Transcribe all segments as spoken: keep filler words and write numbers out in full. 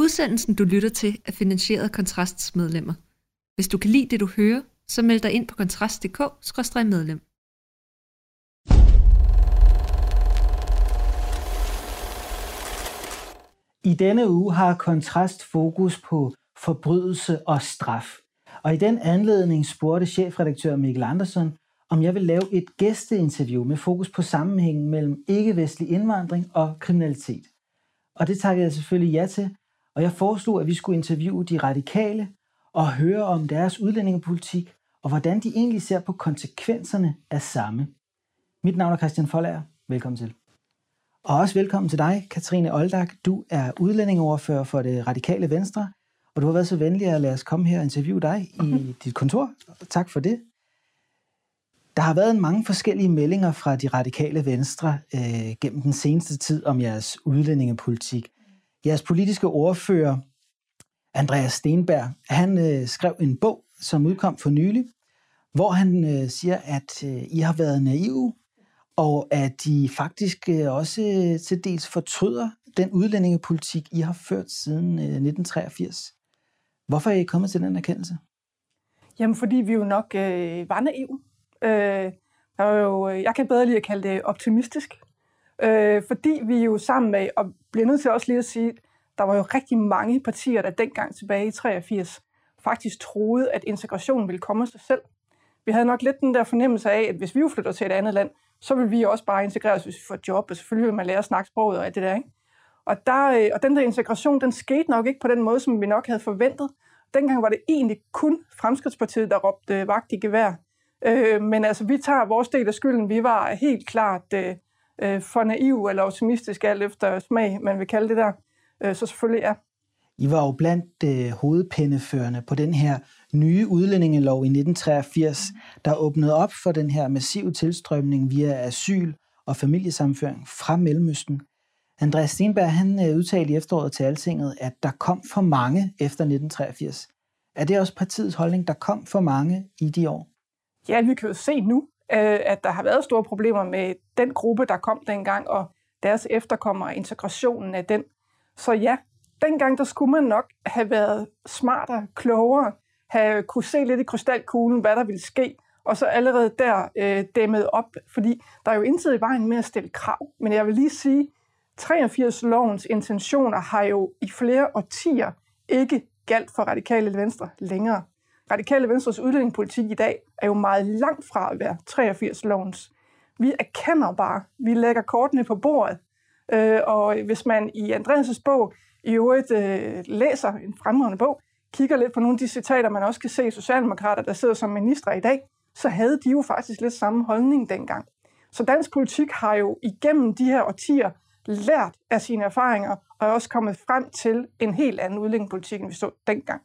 Udsendelsen, du lytter til, er finansieret af Kontrasts medlemmer. Hvis du kan lide det, du hører, så meld dig ind på kontrast punktum d k skråstreg medlem. I denne uge har Kontrast fokus på forbrydelse og straf. Og i den anledning spurgte chefredaktør Mikkel Andersson, om jeg vil lave et gæsteinterview med fokus på sammenhængen mellem ikke-vestlig indvandring og kriminalitet. Og det takkede jeg selvfølgelig ja til, og jeg foreslog, at vi skulle interviewe de radikale og høre om deres udlændingepolitik og hvordan de egentlig ser på konsekvenserne af samme. Mit navn er Christian Folager. Velkommen til. Og også velkommen til dig, Katrine Oldag. Du er udlændingeordfører for det radikale Venstre, og du har været så venlig at lade os komme her og interviewe dig i dit kontor. Tak for det. Der har været mange forskellige meldinger fra de radikale Venstre øh, gennem den seneste tid om jeres udlændingepolitik. Jeres politiske ordfører, Andreas Steenberg, han øh, skrev en bog, som udkom for nylig, hvor han øh, siger, at øh, I har været naive, og at I faktisk øh, også øh, til dels fortryder den udlændingepolitik, I har ført siden øh, nitten treogfirs. Hvorfor er I kommet til den erkendelse? Jamen, fordi vi jo nok øh, var naive. Øh, der var jo, jeg kan bedre lige at kalde det optimistisk. Øh, fordi vi jo sammen med, og bliver nødt til også lige at sige, der var jo rigtig mange partier, der dengang tilbage i treogfirs faktisk troede, at integrationen ville komme af sig selv. Vi havde nok lidt den der fornemmelse af, at hvis vi jo flytter til et andet land, så vil vi også bare integreres, hvis vi får et job, og selvfølgelig vil man lære at snakke sproget og alt det der, ikke? Og, der, og den der integration, den skete nok ikke på den måde, som vi nok havde forventet. Dengang var det egentlig kun Fremskridtspartiet, der råbte vagt i gevær. Øh, men altså, vi tager vores del af skylden. Vi var helt klart øh, for naive eller optimistiske, alt efter smag, man vil kalde det der. Øh, så selvfølgelig ja. I var jo blandt øh, hovedpenneførende på den her nye udlændingelov i nitten treogfirs, der åbnede op for den her massive tilstrømning via asyl og familiesammenføring fra Mellemøsten. Andreas Steenberg, han øh, udtalte i efteråret til Altinget, at der kom for mange efter nitten treogfirs. Er det også partiets holdning, der kom for mange i de år? Ja, vi kan jo se nu, øh, at der har været store problemer med den gruppe, der kom dengang, og deres efterkommere, integrationen af den. Så ja, dengang der skulle man nok have været smartere, klogere, have kunne se lidt i krystalkuglen, hvad der ville ske, og så allerede der øh, dæmmet op, fordi der er jo intet i vejen med at stille krav. Men jeg vil lige sige, treogfirs-lovens intentioner har jo i flere årtier ikke galt for Radikale Venstre længere. Radikale Venstres udlændingepolitik i dag er jo meget langt fra at være treogfirs-lovens. Vi erkender bare, vi lægger kortene på bordet, øh, og hvis man i Andreas' bog i øvrigt øh, læser en fremragende bog, kigger lidt på nogle af de citater, man også kan se i socialdemokrater, der sidder som ministre i dag, så havde de jo faktisk lidt samme holdning dengang. Så dansk politik har jo igennem de her årtier lært af sine erfaringer, og er også kommet frem til en helt anden udlændingepolitik, end vi så dengang.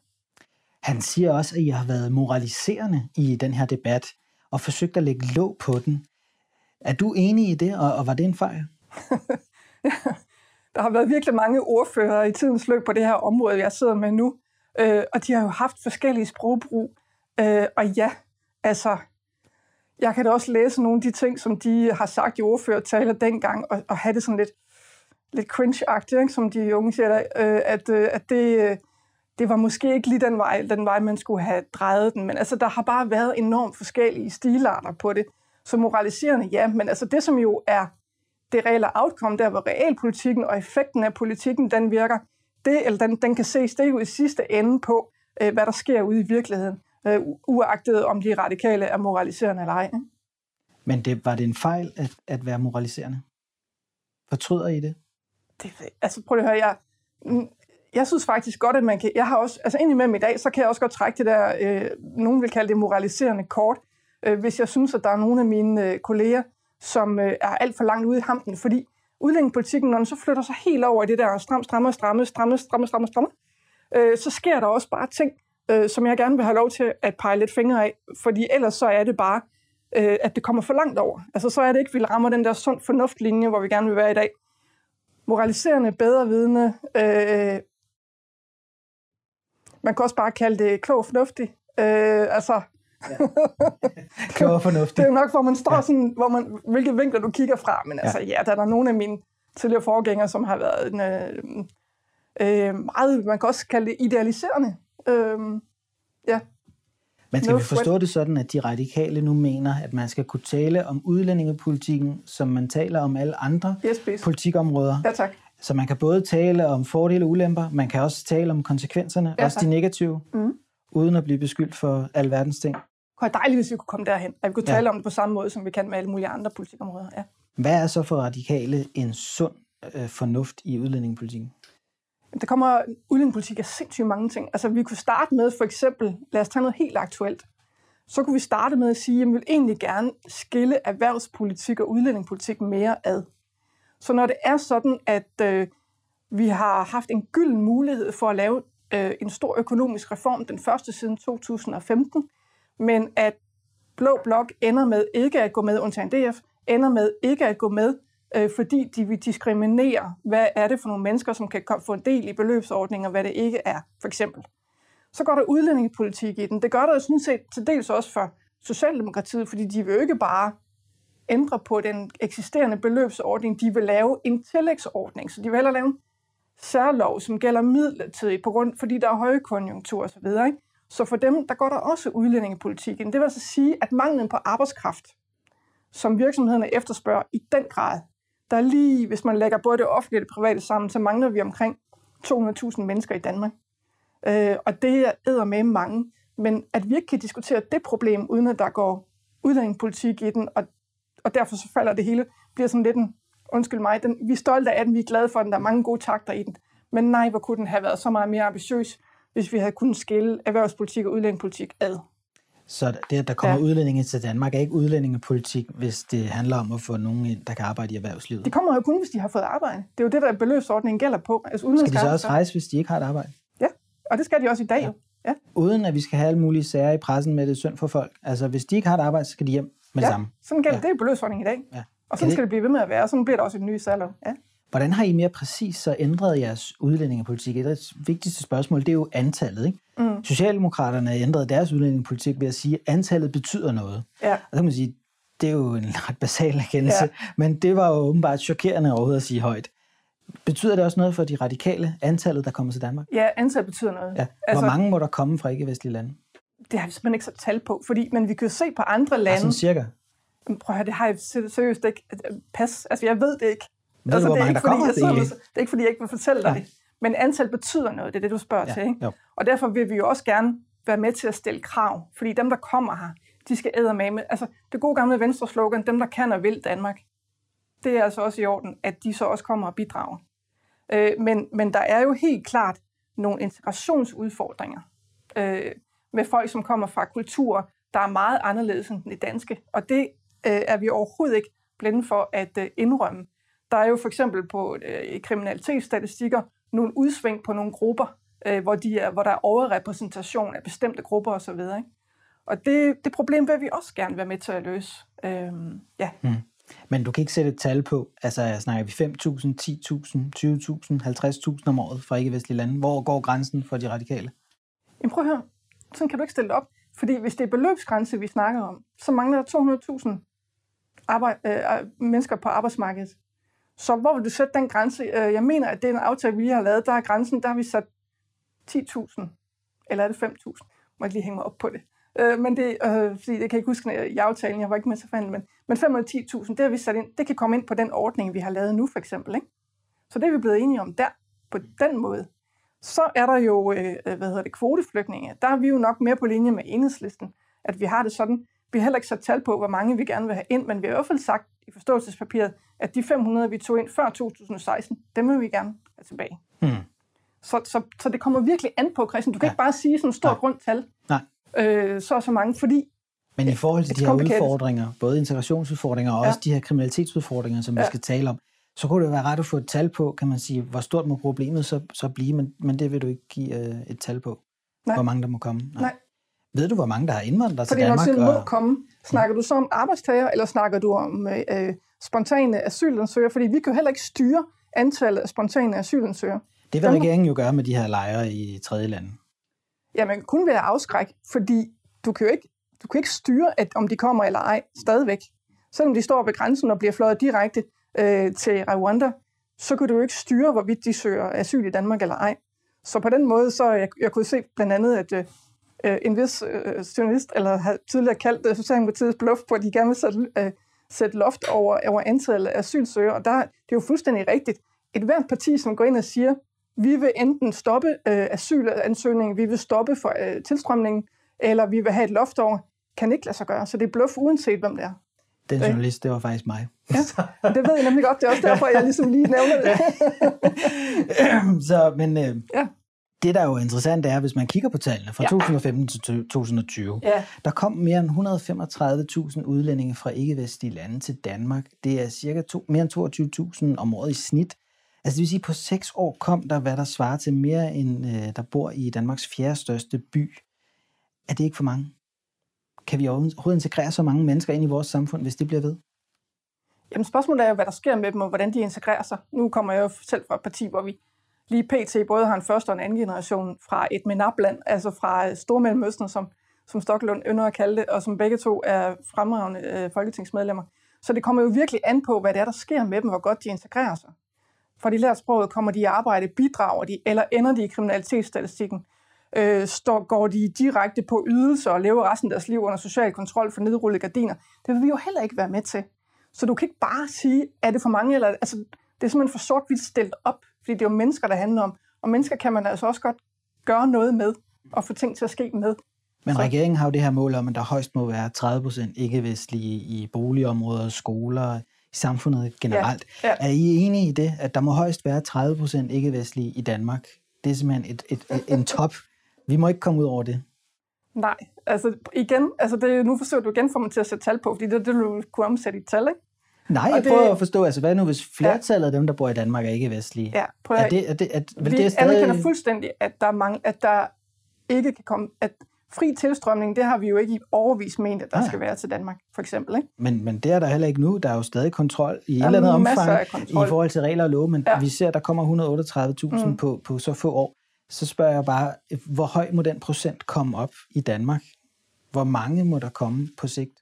Han siger også, at I har været moraliserende i den her debat, og forsøgt at lægge låg på den. Er du enig i det, og, og var det en fejl? Ja, der har været virkelig mange ordførere i tidens løb på det her område, jeg sidder med nu, øh, og de har jo haft forskellige sprogbrug. Øh, og ja, altså, jeg kan da også læse nogle af de ting, som de har sagt i ordførertaler dengang, og, og have det sådan lidt, lidt cringe-agtigt, ikke, som de unge siger, øh, at, øh, at det... Øh, Det var måske ikke lige den vej, den vej, man skulle have drejet den, men altså, der har bare været enormt forskellige stilarter på det. Så moraliserende, ja, men altså det, som jo er det reelle outcome, der hvor realpolitikken og effekten af politikken, den virker, det, eller den, den kan ses, det er jo i sidste ende på, øh, hvad der sker ude i virkeligheden, øh, uagtet om de radikale er moraliserende eller ej. Men det, var det en fejl at, at være moraliserende? Fortryder I det? det altså prøv at høre, jeg... Jeg synes faktisk godt, at man kan... Jeg har også... Altså indimellem i dag, så kan jeg også godt trække det der... Øh, nogen vil kalde det moraliserende kort, øh, hvis jeg synes, at der er nogle af mine øh, kolleger, som øh, er alt for langt ude i hampen. Fordi udlændingepolitikken, når den så flytter sig helt over i det der stram, stramme, stramme, stramme, stramme, stramme, stramme, øh, så sker der også bare ting, øh, som jeg gerne vil have lov til at pege lidt fingre af. Fordi ellers så er det bare, øh, at det kommer for langt over. Altså så er det ikke, at vi rammer den der sund fornuftlinje, hvor vi gerne vil være i dag. Moraliserende, bedre vidne... Øh, Man kan også bare kalde det klog og fornuftig. Øh, altså, ja. Klog og fornuftig. Det er jo nok, hvor man står ja. sådan, hvor man, hvilke vinkler du kigger fra. Men altså, ja, ja der er der nogle af mine tidligere forgængere, som har været en, Øh, meget, man kan også kalde det idealiserende. Øh, ja. Men skal vi forstå det sådan, at de radikale nu mener, at man skal kunne tale om udlændingepolitikken, som man taler om alle andre yes, politikområder? Ja, tak. Så man kan både tale om fordele og ulemper, man kan også tale om konsekvenserne, ja, også de negative, mm. uden at blive beskyldt for alverdens ting. Det var dejligt, hvis vi kunne komme derhen, at vi kunne tale ja. om det på samme måde, som vi kan med alle mulige andre politikområder. Ja. Hvad er så for radikale en sund øh, fornuft i udlændingepolitikken? Der kommer udlændingepolitik af sindssygt mange ting. Altså vi kunne starte med for eksempel, lad os tage noget helt aktuelt, så kunne vi starte med at sige, at vi vil egentlig gerne skille erhvervspolitik og udlændingepolitik mere ad. Så når det er sådan, at øh, vi har haft en gylden mulighed for at lave øh, en stor økonomisk reform, den første siden to tusind og femten, men at Blå Blok ender med ikke at gå med, undtagen D F, ender med ikke at gå med, øh, fordi de vil diskriminere, hvad er det for nogle mennesker, som kan få en del i beløbsordninger, hvad det ikke er, for eksempel. Så går der udlændingepolitik i den. Det gør der jo sådan set til dels også for Socialdemokratiet, fordi de vil jo ikke bare ændre på den eksisterende beløbsordning, de vil lave en tillægsordning, så de vil hellere lave en særlov, som gælder midlertidigt, på grund, fordi der er højkonjunktur osv. Så, så for dem, der går der også udlændingepolitik ind. Det vil altså sige, at manglen på arbejdskraft, som virksomhederne efterspørger i den grad, der er lige, hvis man lægger både det offentlige og det private sammen, så mangler vi omkring to hundrede tusind mennesker i Danmark. Øh, og det er eddermame mange. Men at vi ikke kan diskutere det problem, uden at der går udlændingepolitik i den, og, og derfor så falder det hele, bliver sådan lidt en, undskyld mig, den, vi er stolte af den, vi er glade for den, der er mange gode takter i den. Men nej, hvor kunne den have været så meget mere ambitiøs, hvis vi havde kunnet skille erhvervspolitik og udlændingepolitik ad. Så det, at der kommer ja. udlændinge til Danmark, er ikke udlændingepolitik, hvis det handler om at få nogen ind, der kan arbejde i erhvervslivet? De kommer jo kun, hvis de har fået arbejde. Det er jo det, der beløbsordningen gælder på. Altså, skal de så også rejse, hvis de ikke har et arbejde? Ja, og det skal de også i dag. Ja. Jo. Ja. Uden at vi skal have alle mulige sager i pressen med det synd for folk. Altså, hvis de ikke har et arbejde, så skal de hjem med ja, det samme. Sådan gælder ja. det i beløbsordningen i dag. Ja. Og sådan det... skal det blive ved med at være, og sådan bliver der også et nyt særlov. Ja. Hvordan har I mere præcis så ændret jeres udlændingepolitik? Et af de vigtigste spørgsmål, det er jo antallet, ikke? Mm. Socialdemokraterne har ændret deres udlændingepolitik ved at sige, at antallet betyder noget. Ja. Og så kan man sige, det er jo en ret basal erkendelse, ja. men det var jo åbenbart chokerende overhovedet at sige højt. Betyder det også noget for de radikale, antallet, der kommer til Danmark? Ja, antallet betyder noget. Ja. Hvor altså, mange må der komme fra ikke-vestlige lande? Det har vi simpelthen ikke så tal på, fordi, men vi kan jo se på andre lande. Altså cirka? Prøv at høre, det har jeg seriøst ikke. Pas, altså jeg ved det ikke. Ved altså, du, hvor det, er mange, ikke, der kommer, jeg det, det, det er ikke, fordi jeg ikke vil fortælle dig ja. det. Men antal betyder noget, det er det, du spørger ja. til. Ikke? Og derfor vil vi jo også gerne være med til at stille krav. Fordi dem, der kommer her, de skal eddermame. Altså, det gode gamle Venstre-slogan, dem, der kan og vil Danmark, det er altså også i orden, at de så også kommer og bidrager. Øh, men, men der er jo helt klart nogle integrationsudfordringer øh, med folk, som kommer fra kulturer, der er meget anderledes end det danske. Og det øh, er vi overhovedet ikke blinde for at øh, indrømme. Der er jo for eksempel på øh, kriminalitetsstatistikker nogle udsving på nogle grupper, øh, hvor, de er, hvor der er overrepræsentation af bestemte grupper osv. Ikke? Og det, det problem vil vi også gerne være med til at løse. Øhm, ja. hmm. Men du kan ikke sætte et tal på, altså snakker vi fem tusind, ti tusind, tyve tusind, halvtreds tusind om året fra ikke-vestlige lande. Hvor går grænsen for de radikale? Jamen prøv at høre, sådan kan du ikke stille det op. Fordi hvis det er beløbsgrænse, vi snakker om, så mangler der to hundrede tusind arbejde, øh, mennesker på arbejdsmarkedet. Så hvor vil du sætte den grænse? Jeg mener, at det er en aftale, vi har lavet. Der er grænsen, der har vi sat ti tusind. Eller er det fem tusind? Må jeg lige hænge mig op på det. Øh, men det, øh, fordi jeg kan ikke huske i aftalen, jeg var ikke med til forhandling, men, men fem eller ti tusind, det har vi sat ind. Det kan komme ind på den ordning, vi har lavet nu, for eksempel. Ikke? Så det er vi blevet enige om der, på den måde. Så er der jo, øh, hvad hedder det, kvoteflygtninge. Der er vi jo nok mere på linje med Enhedslisten, at vi har det sådan. Vi har heller ikke sat tal på, hvor mange vi gerne vil have ind, men vi har i hvert fald sagt i forståelsespapiret, at de fem hundrede, vi tog ind før to tusind og seksten, dem vil vi gerne have tilbage. Hmm. Så, så, så det kommer virkelig an på, Christian. Du kan ja. ikke bare sige sådan et stort rundt tal. Nej. Øh, så og så mange, fordi... Men i forhold til de her udfordringer, både integrationsudfordringer og ja. også de her kriminalitetsudfordringer, som ja. vi skal tale om, så kunne det være ret at få et tal på, kan man sige, hvor stort må problemet så, så blive, men, men det vil du ikke give øh, et tal på, Nej. hvor mange der må komme. Nej. Nej. Ved du, hvor mange der har indvandret til Danmark? Fordi når du siger, må komme, snakker ja. du så om arbejdstager, eller snakker du om øh, spontane asylansøgere? Fordi vi kan jo heller ikke styre antallet af spontane asylansøgere. Det vil regeringen jo gøre med de her lejre i tredje lande. Ja, man kan kun være afskræk, fordi du kan jo ikke, du kan ikke styre, at om de kommer eller ej, stadigvæk. Selvom de står ved grænsen og bliver fløjet direkte øh, til Rwanda, så kunne du jo ikke styre, hvorvidt de søger asyl i Danmark eller ej. Så på den måde, så jeg, jeg kunne se blandt andet, at øh, en vis øh, journalist, eller har tidligere kaldt det Socialdemokratiets bluff på, at de gerne vil sætte, øh, sætte loft over, over antallet af asylsøgere. Og der, det er jo fuldstændig rigtigt. Et hvert parti, som går ind og siger, vi vil enten stoppe øh, asylansøgningen, vi vil stoppe for øh, tilstrømningen, eller vi vil have et loft over, kan ikke lade sig gøre. Så det er bluff, uanset hvem det er. Den journalist, det var faktisk mig. Ja, det ved jeg nemlig godt. Det er også derfor, jeg ligesom lige nævner det. Så, men øh, ja. det, der er jo interessant, er, hvis man kigger på tallene fra ja. to tusind og femten til to tusind og tyve, ja. der kom mere end et hundrede og femogtredive tusind udlændinge fra ikke-vestlige lande til Danmark. Det er cirka to, mere end toogtyve tusind om året i snit. Altså det vil sige, at på seks år kom der, hvad der svarer til mere end øh, der bor i Danmarks fjerde største by. Er det ikke for mange? Kan vi overhovedet integrere så mange mennesker ind i vores samfund, hvis det bliver ved? Jamen spørgsmålet er jo, hvad der sker med dem, og hvordan de integrerer sig. Nu kommer jeg jo selv fra et parti, hvor vi lige pt. Både har en første og en anden generation fra et MENAP-land, altså fra Stormellemøsten, som, som Stoklund ynder at kalde det, og som begge to er fremragende øh, folketingsmedlemmer. Så det kommer jo virkelig an på, hvad det er, der sker med dem, hvor godt de integrerer sig. For de lært sproget, kommer de i arbejde, bidrager de, eller ender de i kriminalitetsstatistikken? Øh, står, går de direkte på ydelser og lever resten af deres liv under social kontrol for nedrullede gardiner? Det vil vi jo heller ikke være med til. Så du kan ikke bare sige, er det for mange, eller altså, det er simpelthen for sort-hvidt stillet op, fordi det er jo mennesker, der handler om. Og mennesker kan man altså også godt gøre noget med, og få ting til at ske med. Men Så. Regeringen har jo det her mål om, at der højst må være tredive procent ikke-vestlige i boligområder, skoler, i samfundet generelt. Ja, ja. Er I enige i det, at der må højst være tredive procent ikke-vestlige i Danmark? Det er simpelthen et, et, et, en top. Vi må ikke komme ud over det. Nej, altså igen, altså det, nu forsøger du igen at få mig til at sætte tal på, fordi det er det, du kunne omsætte i tal, ikke? Nej, jeg det, prøver at forstå, altså hvad nu, hvis flertallet af dem, der bor i Danmark, er ikke-vestlige? Ja, prøv at, er det, er det, er, vi det er stadig... anerkender fuldstændig, at der, mange, at der ikke kan komme... At fri tilstrømning, det har vi jo ikke i overvis ment, at der ja. skal være til Danmark, for eksempel, ikke? Men, men det er der heller ikke nu. Der er jo stadig kontrol i et eller andet omfang i forhold til regler og love, men ja. vi ser, at der kommer et hundrede og otteogtredive tusind mm. på, på så få år. Så spørger jeg bare, hvor høj må den procent komme op i Danmark? Hvor mange må der komme på sigt?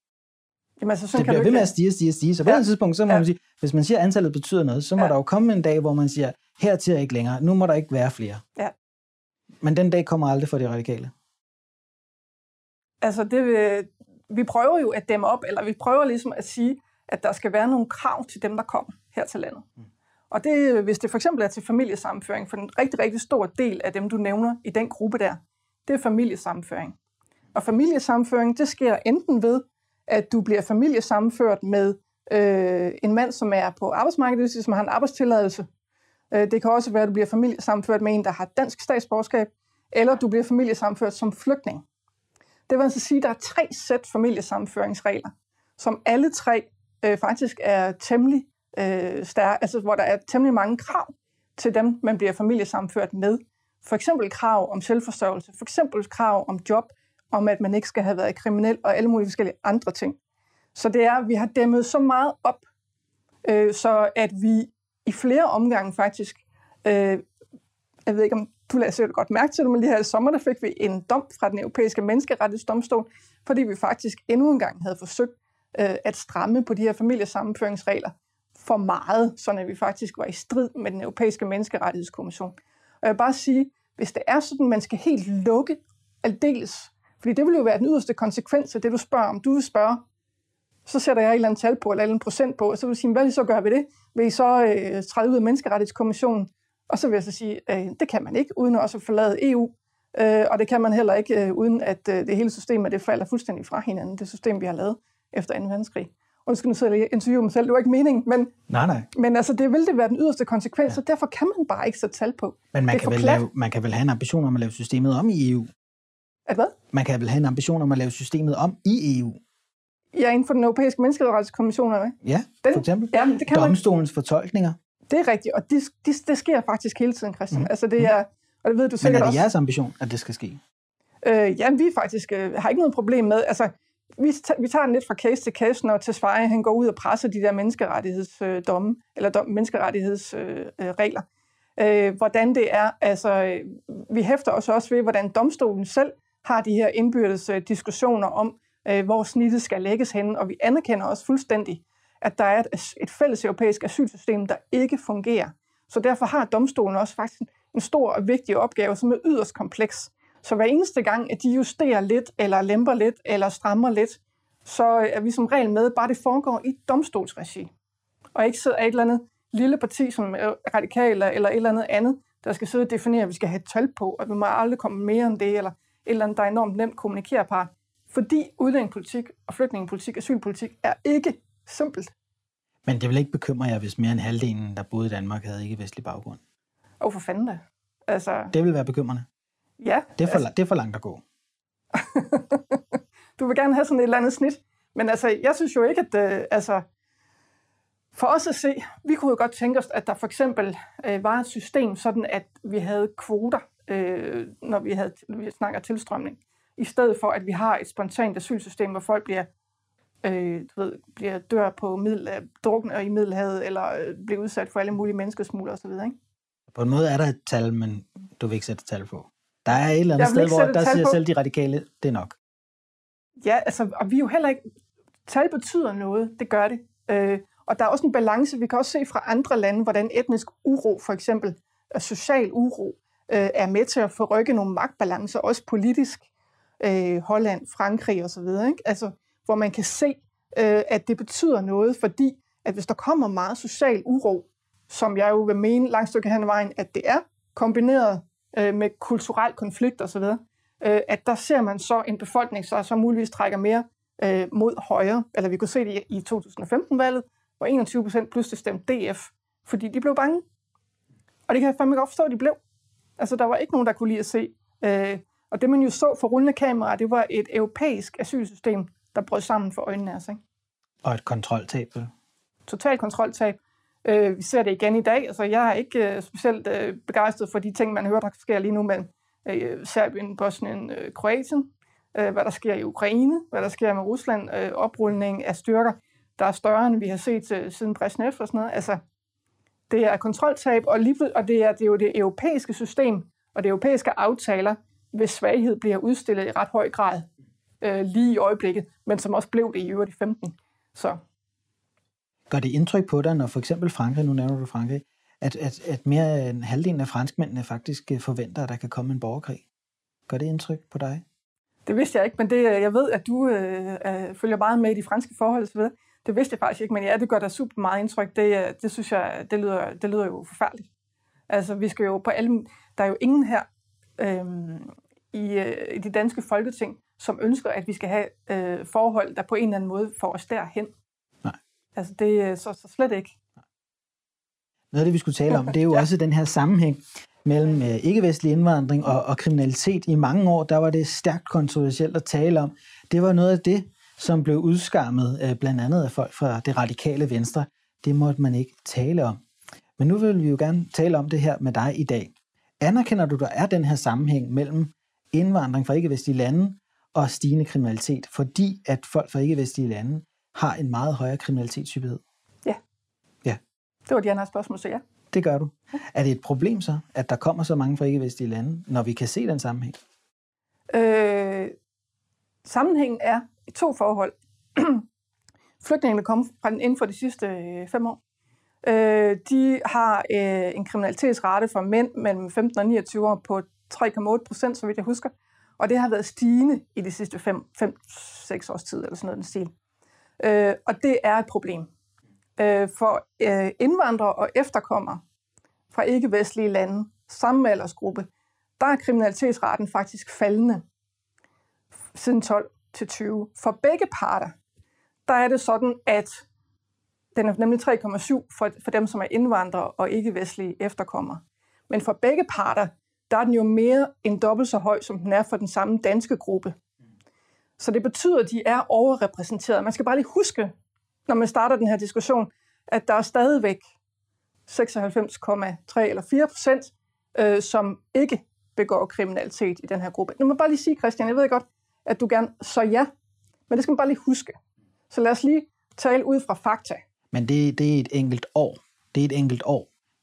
Jamen, altså, sådan det bliver ved med at stige, stige, stige. Så på ja. et tidspunkt, så må ja. man sige, hvis man siger, at antallet betyder noget, så må ja. der jo komme en dag, hvor man siger, hertil er ikke længere, nu må der ikke være flere. Ja. Men den dag kommer aldrig for de radikale. Altså, det vil, vi prøver jo at dæmme op, eller vi prøver ligesom at sige, at der skal være nogle krav til dem, der kommer her til landet. Mm. Og det, hvis det for eksempel er til familiesammenføring, for en rigtig, rigtig stor del af dem, du nævner i den gruppe der, det er familiesammenføring. Og familiesammenføring, det sker enten ved, at du bliver familiesammenført med øh, en mand, som er på arbejdsmarkedet, det vil sige, som har en arbejdstilladelse. Øh, det kan også være, at du bliver familiesammenført med en, der har dansk statsborgerskab, eller du bliver familiesammenført som flygtning. Det vil altså sige, at der er tre sæt familiesammenføringsregler, som alle tre øh, faktisk er temmelig øh, stærke, altså hvor der er temmelig mange krav til dem, man bliver familiesammenført med. For eksempel krav om selvforsørgelse, for eksempel krav om job, om at man ikke skal have været kriminel og alle mulige forskellige andre ting. Så det er, at vi har dæmmet så meget op, øh, så at vi i flere omgange faktisk, øh, jeg ved ikke om du lader sikkert godt mærke til det, men lige her i sommer, der fik vi en dom fra den europæiske menneskerettighedsdomstol, fordi vi faktisk endnu en gang havde forsøgt øh, at stramme på de her familiesammenføringsregler for meget, så at vi faktisk var i strid med den europæiske menneskerettighedskommission. Og jeg vil bare sige, hvis det er sådan, man skal helt lukke aldeles, fordi det vil jo være den yderste konsekvens af det, du spørger om. Du vil spørge, så sætter jeg et eller andet tal på, eller et eller andet procent på, og så vil jeg sige, hvad vil I så gøre ved det? Vil I så øh, træde ud af menneskerettighedskommissionen? Og så vil jeg så sige, øh, det kan man ikke, uden også at forlade E U, øh, og det kan man heller ikke, øh, uden at øh, det hele systemet det falder fuldstændig fra hinanden, det system, vi har lavet efter anden verdenskrig. Og nu skal nu sidde og interviewe mig selv, det var ikke meningen, men, nej, nej. men altså, det vil det være den yderste konsekvens, ja. Så derfor kan man bare ikke sætte tal på. Men man kan, vel lave, man kan vel have en ambition om at lave systemet om i E U? At hvad? Man kan vel have en ambition om at lave systemet om i E U? Ja, inden for den europæiske menneskerettighedskommission, eller hvad? Ja, den, for eksempel. Ja, det kan domstolens man... fortolkninger. Det er rigtigt, og det, det, det sker faktisk hele tiden, Christian. Mm. Altså det er, og det ved du sikkert også. Men er det også. jeres ambition, at det skal ske? Øh, ja, vi faktisk øh, har ikke noget problem med, altså vi, vi tager den lidt fra case til case, når Tesfaye han går ud og presser de der menneskerettighedsdomme, øh, eller dom, menneskerettighedsregler. Øh, øh, hvordan det er, altså øh, vi hæfter os også ved, hvordan domstolen selv har de her indbyrdes øh, diskussioner om, øh, hvor snittet skal lægges henne, og vi anerkender også fuldstændig, at der er et, et fælles europæisk asylsystem, der ikke fungerer. Så derfor har domstolen også faktisk en stor og vigtig opgave, som er yderst kompleks. Så hver eneste gang, at de justerer lidt, eller lemper lidt, eller strammer lidt, så er vi som regel med, bare det foregår i domstolsregi. Og ikke sidder et eller andet lille parti, som er radikale eller et eller andet andet, der skal sidde og definere, at vi skal have et tal på, og vi må aldrig komme mere end det, eller et eller andet, der er enormt nemt kommunikerbart. Fordi udlændingepolitik og flygtningepolitik, asylpolitik er ikke simpelt. Men det vil ikke bekymre jer, hvis mere end halvdelen, der boede i Danmark, havde ikke-vestlig baggrund? Åh, for fanden da. Altså, det vil være bekymrende? Ja. Det er for, altså, det er for langt at gå. Du vil gerne have sådan et eller andet snit. Men altså, jeg synes jo ikke, at... Øh, altså, for os at se, vi kunne jo godt tænke os, at der for eksempel øh, var et system, sådan at vi havde kvoter, øh, når vi, havde, vi snakker tilstrømning, i stedet for, at vi har et spontant asylsystem, hvor folk bliver, øh, du ved, bliver dør på middel, drukner i Middelhavet, eller øh, bliver udsat for alle mulige menneskesmugler osv., ikke? På en måde er der et tal, men du vil ikke sætte et tal på. Der er et eller andet sted, hvor der siger på. Selv de radikale, det er nok. Ja, altså, og vi er jo heller ikke... Tal betyder noget, det gør det. Øh, og der er også en balance, vi kan også se fra andre lande, hvordan etnisk uro, for eksempel social uro, øh, er med til at forrykke nogle magtbalancer, også politisk. Øh, Holland, Frankrig osv., ikke? Altså, hvor man kan se, øh, at det betyder noget, fordi at hvis der kommer meget social uro, som jeg jo vil mene langt stykke hen ad vejen, at det er kombineret øh, med kulturel konflikt osv., øh, at der ser man så en befolkning, så, så muligvis trækker mere øh, mod højre. Eller vi kunne se det i, i to tusind og femten-valget, hvor enogtyve procent pludselig stemte D F, fordi de blev bange. Og det kan jeg fandme godt forstå, at de blev. Altså, der var ikke nogen, der kunne lide at se. Øh, og det, man jo så for rullende kamera, det var et europæisk asylsystem, der brød sammen for øjnene af os. Ikke? Og et kontroltab. Total kontroltab. Øh, vi ser det igen i dag. Altså, jeg er ikke øh, specielt øh, begejstret for de ting, man hører, der sker lige nu mellem øh, Serbien, Bosnien, øh, Kroatien. Øh, hvad der sker i Ukraine, hvad der sker med Rusland, øh, oprulning af styrker, der er større, end vi har set øh, siden Brezhnev og sådan noget. Altså, det er kontroltab, og, lige, og det, er, det er jo det europæiske system, og det europæiske aftaler, hvis svaghed bliver udstillet i ret høj grad øh, lige i øjeblikket, men som også blev det i øvrigt i femten. Så. Gør det indtryk på dig, når for eksempel Frankrig, nu nævner du Frankrig, at, at, at mere end halvdelen af franskmændene faktisk forventer, at der kan komme en borgerkrig? Gør det indtryk på dig? Det vidste jeg ikke, men det, jeg ved, at du øh, øh, følger meget med i de franske forhold og så videre. Det vidste jeg faktisk ikke, men ja, det gør da super meget indtryk. Det, det synes jeg, det lyder, det lyder jo forfærdeligt. Altså, vi skal jo på alle... Der er jo ingen her øhm, i, øh, i de danske folketing, som ønsker, at vi skal have øh, forhold, der på en eller anden måde får os derhen. Nej. Altså, det er så, så slet ikke. Noget af det, vi skulle tale om, det er jo ja. også den her sammenhæng mellem øh, ikke-vestlig indvandring og, og kriminalitet. I mange år, der var det stærkt kontroversielt at tale om. Det var noget af det, som blev udskammet øh, blandt andet af folk fra det radikale venstre. Det måtte man ikke tale om. Men nu vil vi jo gerne tale om det her med dig i dag. Anerkender du, der er den her sammenhæng mellem indvandring fra ikke-vestlige lande og stigende kriminalitet, fordi at folk fra ikke-vestlige lande har en meget højere kriminalitetshyppighed? Ja. Ja. Det var et ja-nej spørgsmål, så ja. Det gør du. Er det et problem så, at der kommer så mange fra ikke-vestlige lande, når vi kan se den sammenhæng? Øh, sammenhængen er i to forhold. Flygtningene kommer fra den inden for de sidste øh, fem år. Øh, de har øh, en kriminalitetsrate for mænd mellem femten og niogtyve år på tre komma otte procent, så vidt jeg husker. Og det har været stigende i de sidste fem til seks års tid, eller sådan noget den stil. Øh, og det er et problem. Øh, for øh, indvandrere og efterkommere fra ikke-vestlige lande, samme aldersgruppe, der er kriminalitetsraten faktisk faldende siden tolv til tyve. For begge parter, der er det sådan, at den er nemlig tre komma syv for, for dem, som er indvandrere og ikke-vestlige efterkommere. Men for begge parter, der er den jo mere end dobbelt så høj, som den er for den samme danske gruppe. Så det betyder, at de er overrepræsenteret. Man skal bare lige huske, når man starter den her diskussion, at der er stadigvæk seksoghalvfems komma tre eller fire procent, øh, som ikke begår kriminalitet i den her gruppe. Nu må jeg bare lige sige, Christian, jeg ved godt, at du gerne så ja, men det skal man bare lige huske. Så lad os lige tale ud fra fakta. Men det, det er et enkelt år. Det er et enkelt år.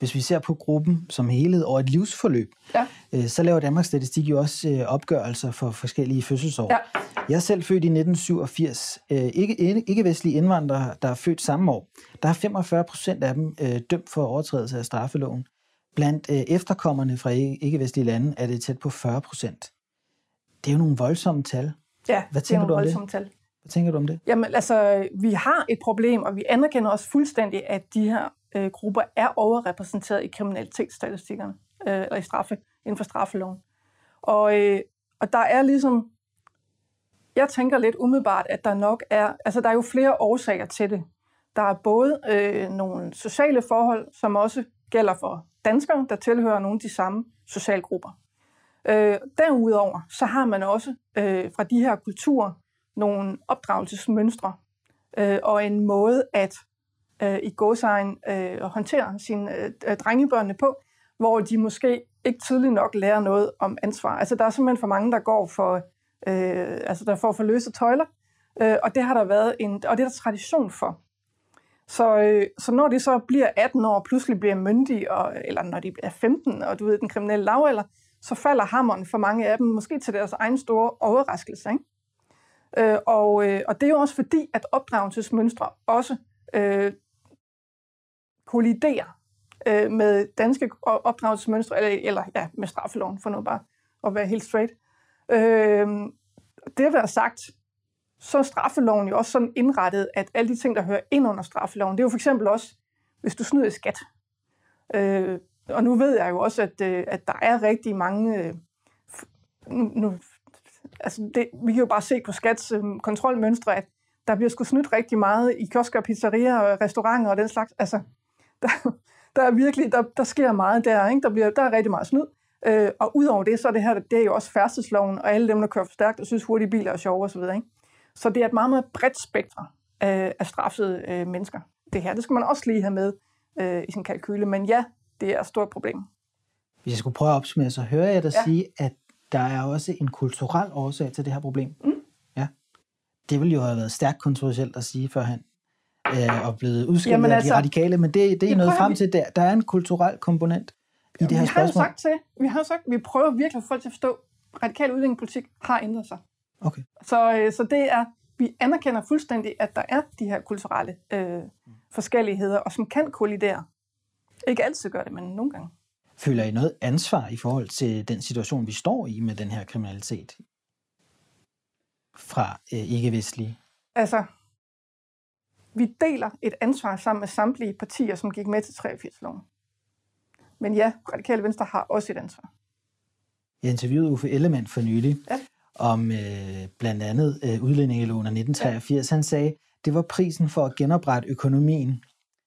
Hvis vi ser på gruppen som helhed over et livsforløb, ja. øh, så laver Danmarks Statistik jo også øh, opgørelser for forskellige fødselsår. Ja. Jeg er selv født i nitten syvogfirs. Øh, ikke, ikke-vestlige indvandrere, der er født samme år, der er femogfyrre procent af dem øh, dømt for overtrædelse af straffeloven. Blandt øh, efterkommerne fra ikke-vestlige lande er det tæt på fyrre procent. Det er jo nogle voldsomme tal. Ja, Hvad det er nogle du om voldsomme det? tal. Hvad tænker du om det? Jamen altså, vi har et problem, og vi anerkender også fuldstændig, at de her øh, grupper er overrepræsenteret i kriminalitetsstatistikkerne, øh, eller i straffe, inden for straffeloven. Og, øh, og der er ligesom, jeg tænker lidt umiddelbart, at der nok er, altså der er jo flere årsager til det. Der er både øh, nogle sociale forhold, som også gælder for danskere, der tilhører nogle af de samme socialgrupper. Øh, derudover, så har man også øh, fra de her kulturer nogle opdragelsesmønstre øh, og en måde at øh, i gåseøjne øh, håndtere sine øh, drengebørnene på, hvor de måske ikke tidligt nok lærer noget om ansvar. Altså der er simpelthen for mange, der går for, øh, altså der får for løse tøjler, øh, og det har der været en, og det er der tradition for. Så, øh, så når de så bliver atten år, pludselig bliver myndige, og, eller når de bliver femten, og du ved, den kriminelle lavalder, så falder hammeren for mange af dem, måske til deres egen store overraskelse, ikke? Øh, og, øh, og det er jo også fordi, at opdragelsesmønstre også øh, kolliderer øh, med danske opdragelsesmønstre, eller, eller ja, med straffeloven, for nu bare at være helt straight. Øh, det at være sagt, så er straffeloven jo også sådan indrettet, at alle de ting, der hører ind under straffeloven, det er jo for eksempel også, hvis du snyder i skat. Øh, og nu ved jeg jo også, at, øh, at der er rigtig mange... Øh, nu, nu, altså det, vi kan jo bare se på Skats øh, kontrolmønstre, at der bliver sgu snydt rigtig meget i kiosker, pizzerier og restauranter og den slags. Altså, der, der er virkelig, der, der sker meget der, ikke? Der, bliver, der er rigtig meget snyd. Øh, og udover det, så er det her, det er jo også færdselsloven, og alle dem, der kører for stærkt og synes hurtige biler er sjove osv., ikke? Så det er et meget, meget bredt spektre øh, af straffede øh, mennesker. Det her, det skal man også lige have med øh, i sin kalkyle. Men ja, det er et stort problem. Hvis jeg skulle prøve at opsummere, så hører jeg dig ja. sige, at der er også en kulturel årsag til det her problem. Mm. Ja. Det ville jo have været stærkt kontroversielt at sige førhen, øh, og blevet udskilt af altså, de radikale, men det, det er noget frem vi... til, der, der er en kulturel komponent i ja, det her vi spørgsmål. Har sagt til, vi har sagt, vi prøver virkelig at få folk til at forstå, at radikal udviklingspolitik har ændret sig. Okay. Så, øh, så det er, vi anerkender fuldstændig, at der er de her kulturelle øh, forskelligheder, og som kan kollidere. Ikke altid gør det, men nogle gange. Føler I noget ansvar i forhold til den situation, vi står i med den her kriminalitet fra øh, ikke-vestlige? Altså, vi deler et ansvar sammen med samtlige partier, som gik med til treogfirs-loven. Men ja, Radikale Venstre har også et ansvar. Jeg interviewede Uffe Ellemann for nylig ja. om øh, blandt andet øh, udlændingeloven af nitten treogfirs. Ja. Han sagde, det var prisen for at genoprette økonomien.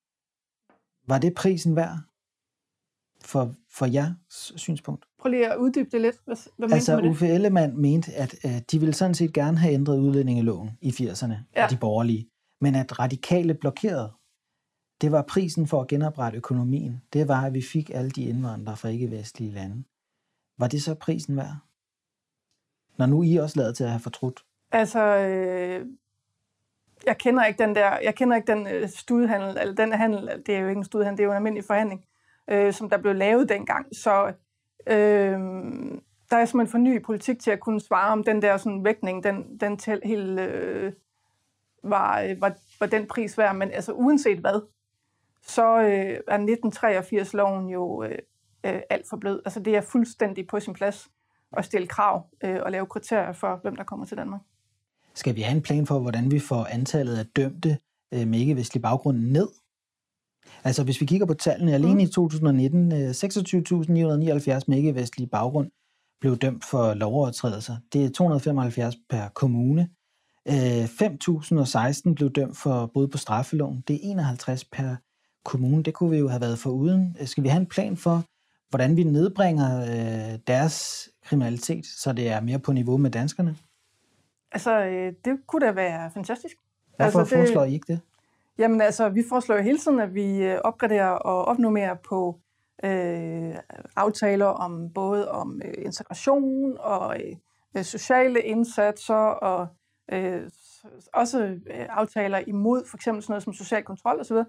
Var det prisen værd for, for jeres synspunkt? Prøv lige at uddybe det lidt. Hvad, hvad altså, mente du med Uffe Ellemann mente, at øh, de ville sådan set gerne have ændret udlændingeloven i firserne, ja. De borgerlige, men at radikale blokerede. Det var prisen for at genoprette økonomien. Det var, at vi fik alle de indvandrere fra ikke-vestlige lande. Var det så prisen værd? Når nu I også lader til at have fortrudt. Altså, øh, jeg kender ikke den der, jeg kender ikke den øh, studiehandel, eller den handel, det er jo ikke en studiehandel, det er jo en almindelig forhandling, øh, som der blev lavet dengang. Så øh, der er simpelthen for ny politik til at kunne svare om den der sådan vægtning, den, den til helt øh, var, var, var den pris værd. Men altså uanset hvad, så øh, er nitten treogfirs-loven jo øh, øh, alt for blød. Altså det er fuldstændig på sin plads at stille krav øh, og lave kriterier for, hvem der kommer til Danmark. Skal vi have en plan for, hvordan vi får antallet af dømte øh, med ikke-vestlig baggrund ned? Altså hvis vi kigger på tallene, alene mm. i to tusind nitten, øh, seksogtyve tusind ni hundrede nioghalvfjerds med ikke-vestlig baggrund blev dømt for lovovertrædelser. Det er to hundrede femoghalvfjerds per kommune. Øh, fem tusind og seksten blev dømt for brud på straffeloven. Det er enoghalvtreds per kommune. Det kunne vi jo have været foruden. Skal vi have en plan for, hvordan vi nedbringer øh, deres kriminalitet, så det er mere på niveau med danskerne? Altså, øh, det kunne da være fantastisk. Hvorfor altså, foreslår I ikke det? Jamen altså, vi foreslår jo hele tiden, at vi opgraderer og opnormerer på øh, aftaler om både om øh, integration og øh, sociale indsatser, og øh, også øh, aftaler imod for eksempel sådan noget som social kontrol osv.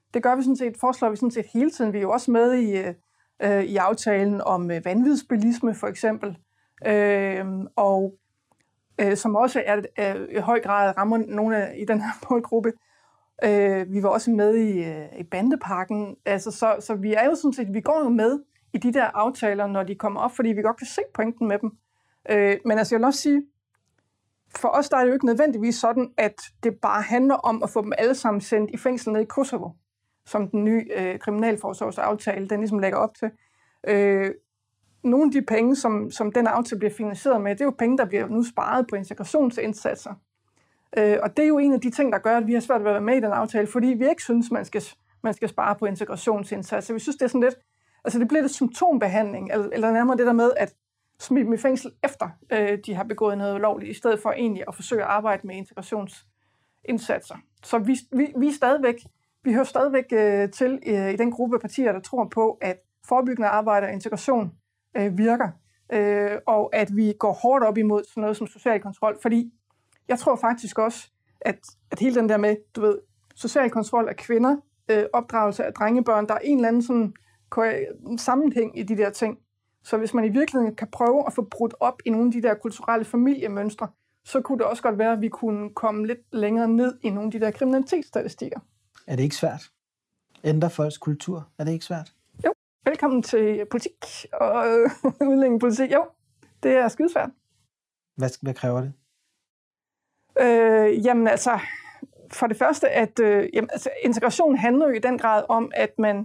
Det gør vi sådan set, foreslår vi sådan set hele tiden. Vi er jo også med i, øh, i aftalen om øh, vanvidsbilisme for eksempel, øh, og øh, som også er øh, i høj grad rammer nogle af i den her målgruppe. Øh, vi var også med i, øh, i bandepakken, altså, så, så vi er jo sådan set, vi går jo med i de der aftaler, når de kommer op, fordi vi godt kan se pointen med dem. Øh, men altså, jeg vil også sige, for os der er det jo ikke nødvendigvis sådan, at det bare handler om at få dem alle sammen sendt i fængsel ned i Kosovo, som den nye øh, kriminalforsorgsaftale, den ligesom lægger op til. Øh, nogle af de penge, som, som den aftale bliver finansieret med, det er jo penge, der bliver nu sparet på integrationsindsatser. Øh, og det er jo en af de ting, der gør, at vi har svært ved at være med i den aftale, fordi vi ikke synes, man skal, man skal spare på integrationsindsatser. Vi synes, det er sådan lidt, altså det bliver lidt symptombehandling, eller, eller nærmere det der med, at smide dem i fængsel efter øh, de har begået noget ulovligt, i stedet for egentlig at forsøge at arbejde med integrationsindsatser. Så vi, vi, vi er stadigvæk, vi hører stadigvæk øh, til øh, i den gruppe af partier, der tror på, at forebyggende arbejde og integration øh, virker, øh, og at vi går hårdt op imod sådan noget som social kontrol, fordi jeg tror faktisk også, at, at hele den der med, du ved, social kontrol af kvinder, øh, opdragelse af drengebørn, der er en eller anden sådan sammenhæng i de der ting. Så hvis man i virkeligheden kan prøve at få brudt op i nogle af de der kulturelle familiemønstre, så kunne det også godt være, at vi kunne komme lidt længere ned i nogle af de der kriminalitetsstatistikker. Er det ikke svært? Ændre folks kultur? Er det ikke svært? Jo. Velkommen til politik og øh, udlændingepolitik. Jo, det er skidesvært. Hvad, hvad kræver det? Øh, jamen altså, for det første, at øh, jamen, altså, integration handler jo i den grad om, at man,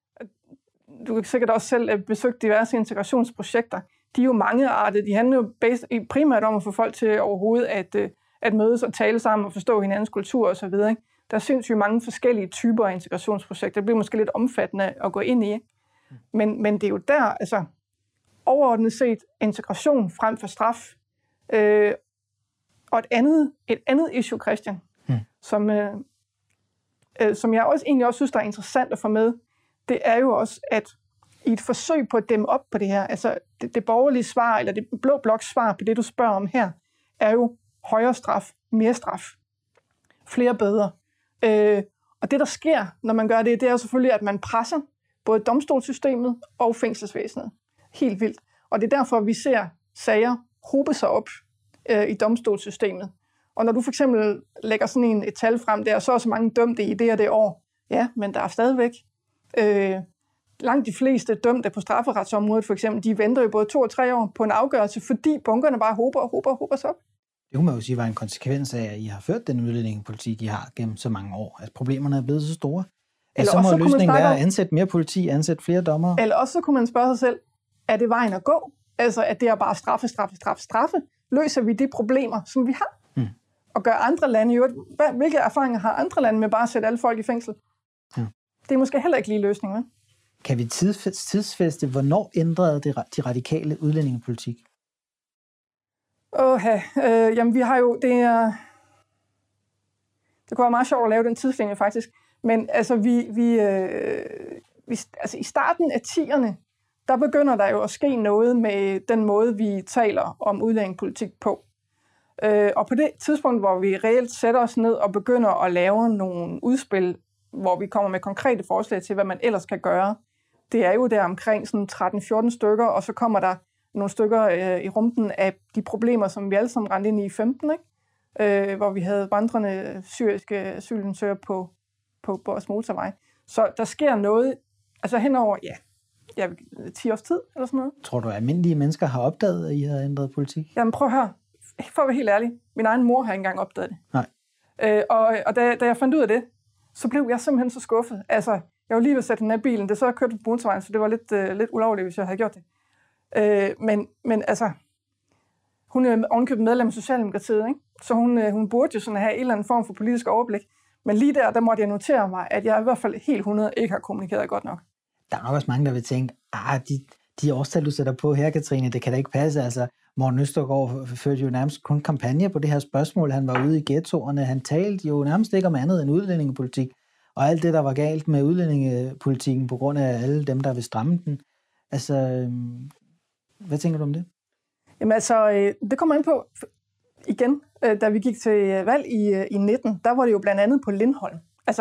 du kan sikkert også selv besøge diverse integrationsprojekter, de er jo mangeartede, de handler jo primært om at få folk til overhovedet at, at mødes og tale sammen og forstå hinandens kultur osv. Der synes jo mange forskellige typer af integrationsprojekter, det bliver måske lidt omfattende at gå ind i, men, men det er jo der, altså overordnet set integration frem for straf, øh, og et andet, et andet issue, Christian, hmm. som, øh, øh, som jeg også egentlig også synes, der er interessant at få med, det er jo også, at i et forsøg på at dæmme op på det her, altså det, det borgerlige svar, eller det blå bloks svar på det, du spørger om her, er jo højere straf, mere straf, flere bøder. Øh, og det, der sker, når man gør det, det er jo selvfølgelig, at man presser både domstolssystemet og fængselsvæsenet. Helt vildt. Og det er derfor, vi ser sager hobe sig op øh, i domstolssystemet. Og når du for eksempel lægger sådan en, et tal frem der, så er så mange dømte i det og det år. Ja, men der er stadigvæk øh, langt de fleste dømte på strafferetsområdet, for eksempel, de venter jo både to og tre år på en afgørelse, fordi bunkerne bare hober og hober og hober sig op. Det kunne man jo sige var en konsekvens af, at I har ført den udlændingepolitik, I har gennem så mange år. At problemerne er blevet så store. Eller så må så løsningen være at ansætte mere politi, ansætte flere dommere. Eller også så kunne man spørge sig selv, er det vejen at gå? Altså, at det er bare straffe, straffe, straffe, straffe. Løser vi de problemer, som vi har? Hmm. Og gør andre lande jo... Hvilke erfaringer har andre lande med bare at sætte alle folk i fængsel? Ja. Det er måske heller ikke lige løsningen, hva'? Kan vi tidsfæste, hvornår ændrede det de radikale udlændingepolitik? Åh, øh, jamen vi har jo... Det, er, det kunne være meget sjovt at lave den tidslinje, faktisk. Men altså, vi, vi, øh, vi, altså i starten af tierne, der begynder der jo at ske noget med den måde, vi taler om udlændingepolitik på. Øh, og på det tidspunkt, hvor vi reelt sætter os ned og begynder at lave nogle udspil, hvor vi kommer med konkrete forslag til, hvad man ellers kan gøre, det er jo der omkring sådan tretten fjorten stykker, og så kommer der nogle stykker øh, i rumpen af de problemer, som vi alle sammen rendte ind i i femten, ikke? Øh, hvor vi havde vandrende syriske asylansøgere på, på vores motorvej. Så der sker noget, altså henover, ja, ja, ti års tid, eller sådan noget. Tror du, at almindelige mennesker har opdaget, at I har ændret politik? Jamen prøv at høre, for at være helt ærlig, min egen mor har ikke engang opdaget det. Nej. Øh, og og da, da jeg fandt ud af det, så blev jeg simpelthen så skuffet. Altså, jeg var lige ved at sætte den af bilen, det så jeg kørte på motorvejen, så det var lidt, øh, lidt ulovligt, hvis jeg havde gjort det. Øh, men, men altså, hun er ovenkøbet medlem af Socialdemokratiet, ikke? Så hun, øh, hun burde jo sådan have en eller anden form for politisk overblik. Men lige der, der måtte jeg notere mig, at jeg i hvert fald helt hundrede ikke har kommunikeret godt nok. Der er nok også mange, der vil tænke, ah, de, de årstal, du sætter på her, Katrine, det kan da ikke passe. Altså, Morten Østergaard førte jo nærmest kun kampagne på det her spørgsmål. Han var ude i ghettoerne. Han talte jo nærmest ikke om andet end udlændingepolitik. Og alt det, der var galt med udlændingepolitikken på grund af alle dem, der vil stramme den. Altså, hvad tænker du om det? Jamen altså, det kommer ind på igen, da vi gik til valg i, i nitten, der var det jo blandt andet på Lindholm. Altså,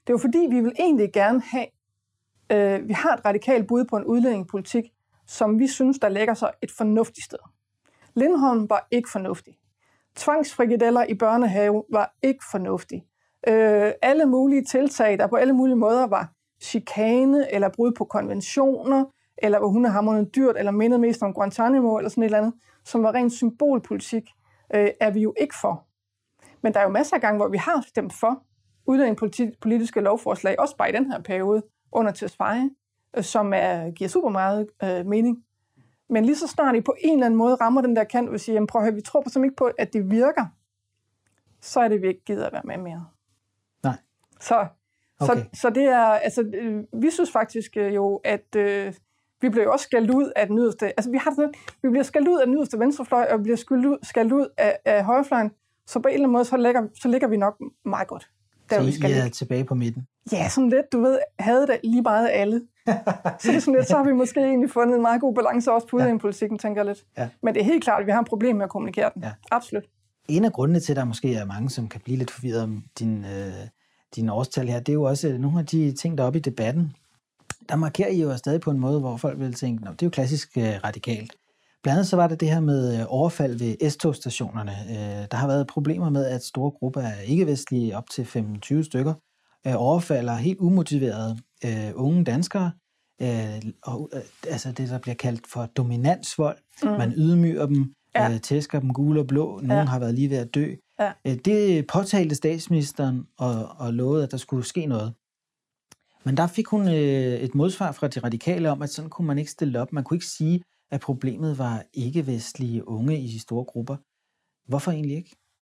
Det er jo fordi, vi vil egentlig gerne have, øh, vi har et radikalt bud på en udlændingepolitik, som vi synes, der lægger sig et fornuftigt sted. Lindholm var ikke fornuftig. Tvangsfrikadeller i børnehave var ikke fornuftig. Øh, alle mulige tiltag, der på alle mulige måder var chikane, eller brud på konventioner, eller hvor hundehammerne dyrt, eller mindede mest om Guantanamo, eller sådan et eller andet, som var rent symbolpolitik, øh, er vi jo ikke for. Men der er jo masser af gange, hvor vi har stemt for udlændingepolitiske lovforslag, også bare i den her periode, under Tesfaye, øh, som er, giver super meget øh, mening. Men lige så snart I på en eller anden måde rammer den der kant, og siger, jamen prøv at høre, vi tror på simpelthen ikke på, at det virker, så er det, vi ikke gider at være med mere. Nej. Så, okay. så, så det er, altså, øh, vi synes faktisk øh, jo, at øh, vi bliver jo også skældt ud af den yderste, altså vi har sådan, vi bliver skældt ud af den yderste venstrefløj, og vi bliver skældt ud, skældt ud af, af højrefløjen, så på en eller anden måde, så ligger, så ligger vi nok meget godt. Der, så vi skal I er ligge. tilbage på midten? Ja, sådan lidt, du ved, havde det lige meget af alle. Så, det er sådan lidt, så har vi måske egentlig fundet en meget god balance også på udlændingepolitikken, ja. tænker jeg lidt. Ja. Men det er helt klart, at vi har et problem med at kommunikere den. Ja. Absolut. En af grundene til, at der måske er mange, som kan blive lidt forvirret om din, øh, din årstal her, det er jo også nogle af de ting, der er oppe i debatten. Der markerer I jo stadig på en måde, hvor folk vil tænke, det er jo klassisk øh, radikalt. Blandt andet så var det det her med overfald ved S-togsstationerne. Øh, der har været problemer med, at store grupper af ikke-vestlige, op til femten tyve stykker, øh, overfalder helt umotiverede øh, unge danskere. Øh, og, øh, altså det, der bliver kaldt for dominansvold. Mm. Man ydmyger dem, ja. øh, tæsker dem gule og blå. Nogle ja. har været lige ved at dø. Ja. Øh, det påtalte statsministeren og, og lovede, at der skulle ske noget. Men der fik hun øh, et modsvar fra de radikale om, at sådan kunne man ikke stille op. Man kunne ikke sige, at problemet var ikke-vestlige unge i de store grupper. Hvorfor egentlig ikke?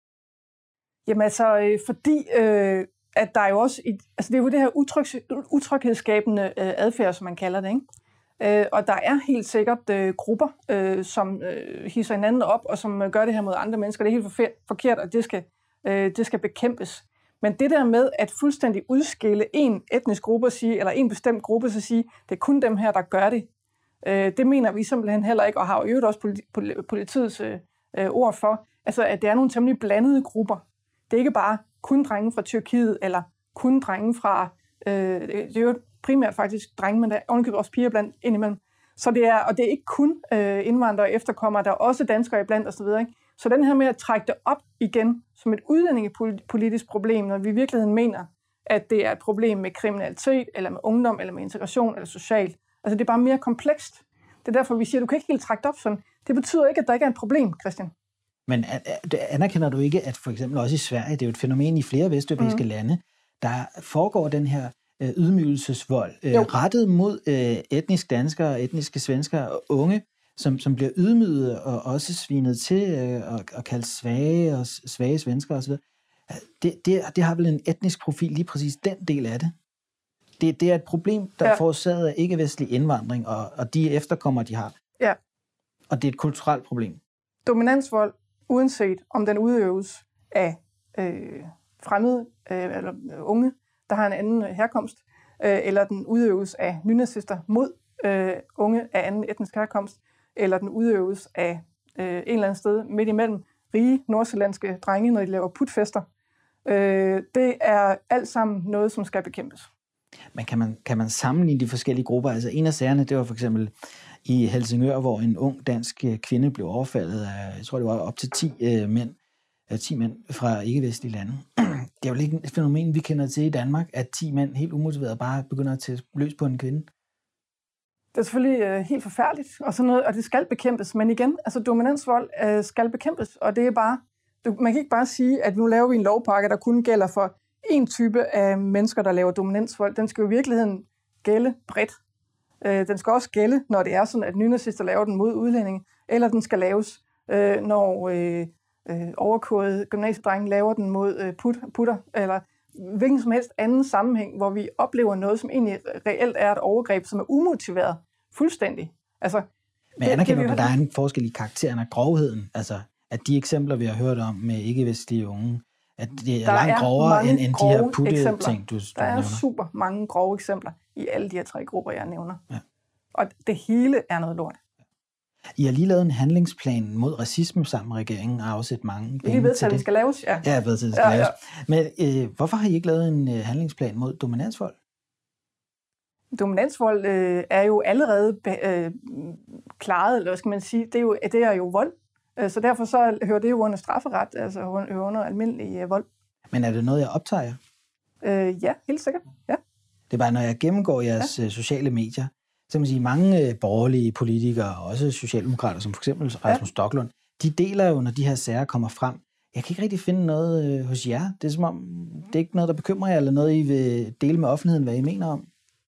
Jamen altså, øh, fordi øh, at der er jo også, et, altså det er jo det her utryg, utryghedsskabende øh, adfærd, som man kalder det, ikke? Øh, og der er helt sikkert øh, grupper, øh, som øh, hisser hinanden op, og som øh, gør det her mod andre mennesker. Det er helt forkert, og det skal, øh, det skal bekæmpes. Men det der med at fuldstændig udskille en etnisk gruppe, sige, eller en bestemt gruppe, så sige, det er kun dem her, der gør det, øh, det mener vi simpelthen heller ikke, og har jo øvrigt også politi- politiets øh, ord for, altså at det er nogle temmelig blandede grupper. Det er ikke bare kun drenge fra Tyrkiet, eller kun drenge fra, øh, det er jo primært faktisk drenge, men der er ovenikøbet også piger blandt indimellem. Så det er, og det er ikke kun øh, indvandrere og efterkommere, der er også danskere iblandt osv., ikke? Så den her med at trække det op igen som et udlændingepolitisk problem, når vi i virkeligheden mener, at det er et problem med kriminalitet, eller med ungdom, eller med integration, eller socialt. Altså det er bare mere komplekst. Det er derfor, vi siger, at du kan ikke helt trække det op sådan. Det betyder ikke, at der ikke er et problem, Christian. Men anerkender du ikke, at for eksempel også i Sverige, det er jo et fænomen i flere vesteuropæiske mm. lande, der foregår den her øh, ydmygelsesvold, øh, rettet mod øh, etnisk danskere, etniske svenskere og unge, som, som bliver ydmyget og også svinet til øh, og, og kaldt svage og svage svenskere osv. Det, det, det har vel en etnisk profil, lige præcis den del af det. Det, det er et problem, der ja. er forårsaget af ikke-vestlig indvandring, og, og de efterkommere, de har. Ja. Og det er et kulturelt problem. Dominansvold, uanset om den udøves af øh, fremmede øh, eller unge, der har en anden herkomst, øh, eller den udøves af nynazister mod øh, unge af anden etnisk herkomst, eller den udøves af øh, en eller anden sted midt imellem rige nordsjællandske drenge, når de laver putfester. Øh, det er alt sammen noget, som skal bekæmpes. Men kan man, kan man sammenligne de forskellige grupper? Altså en af sagerne, det var for eksempel i Helsingør, hvor en ung dansk kvinde blev overfaldet af, jeg tror det var op til ti øh, mænd, øh, ti mænd fra ikke-vestlige lande. Det er jo ikke et fænomen, vi kender til i Danmark, at ti mænd helt umotiveret bare begynder at tage løs på en kvinde. Det er selvfølgelig øh, helt forfærdeligt, og, sådan noget, og det skal bekæmpes. Men igen, altså dominansvold øh, skal bekæmpes, og det er bare, du, man kan ikke bare sige, at nu laver vi en lovpakke, der kun gælder for en type af mennesker, der laver dominansvold. Den skal jo i virkeligheden gælde bredt. Øh, den skal også gælde, når det er sådan, at nynazister laver den mod udlændinge, eller den skal laves, øh, når øh, øh, overkodede gymnasiedrenge laver den mod øh, put, putter, eller hvilken som helst anden sammenhæng, hvor vi oplever noget, som egentlig reelt er et overgreb, som er umotiveret fuldstændig. Altså, Men anerkender du, at der er en forskel i karakteren af grovheden? Altså, at de eksempler, vi har hørt om med ikke-vestlige unge, at det er der langt er grovere end, end de her putte-ting, du, du Der er nævner. super mange grove eksempler i alle de her tre grupper, jeg nævner. Ja. Og det hele er noget lort. I har lige lavet en handlingsplan mod racisme sammen med regeringen og afsat mange penge til det. Vi ved, at den skal laves, ja. Ja, jeg ved, at det skal ja, laves. Ja. Men øh, hvorfor har I ikke lavet en øh, handlingsplan mod dominansvold? Dominansvold øh, er jo allerede øh, klaret, eller hvad skal man sige, det er jo, det er jo vold. Så derfor så hører det jo under strafferet, altså hører under almindelig øh, vold. Men er det noget, jeg optager jer? Øh, ja, helt sikkert, ja. Det er bare, når jeg gennemgår jeres ja. sociale medier, så kan man sige, mange øh, borgerlige politikere, og også socialdemokrater, som for eksempel Rasmus ja. Stoklund, de deler jo, når de her sager kommer frem. Jeg kan ikke rigtig finde noget øh, hos jer. Det er som om, det er ikke noget, der bekymrer jer, eller noget, I vil dele med offentligheden, hvad I mener om.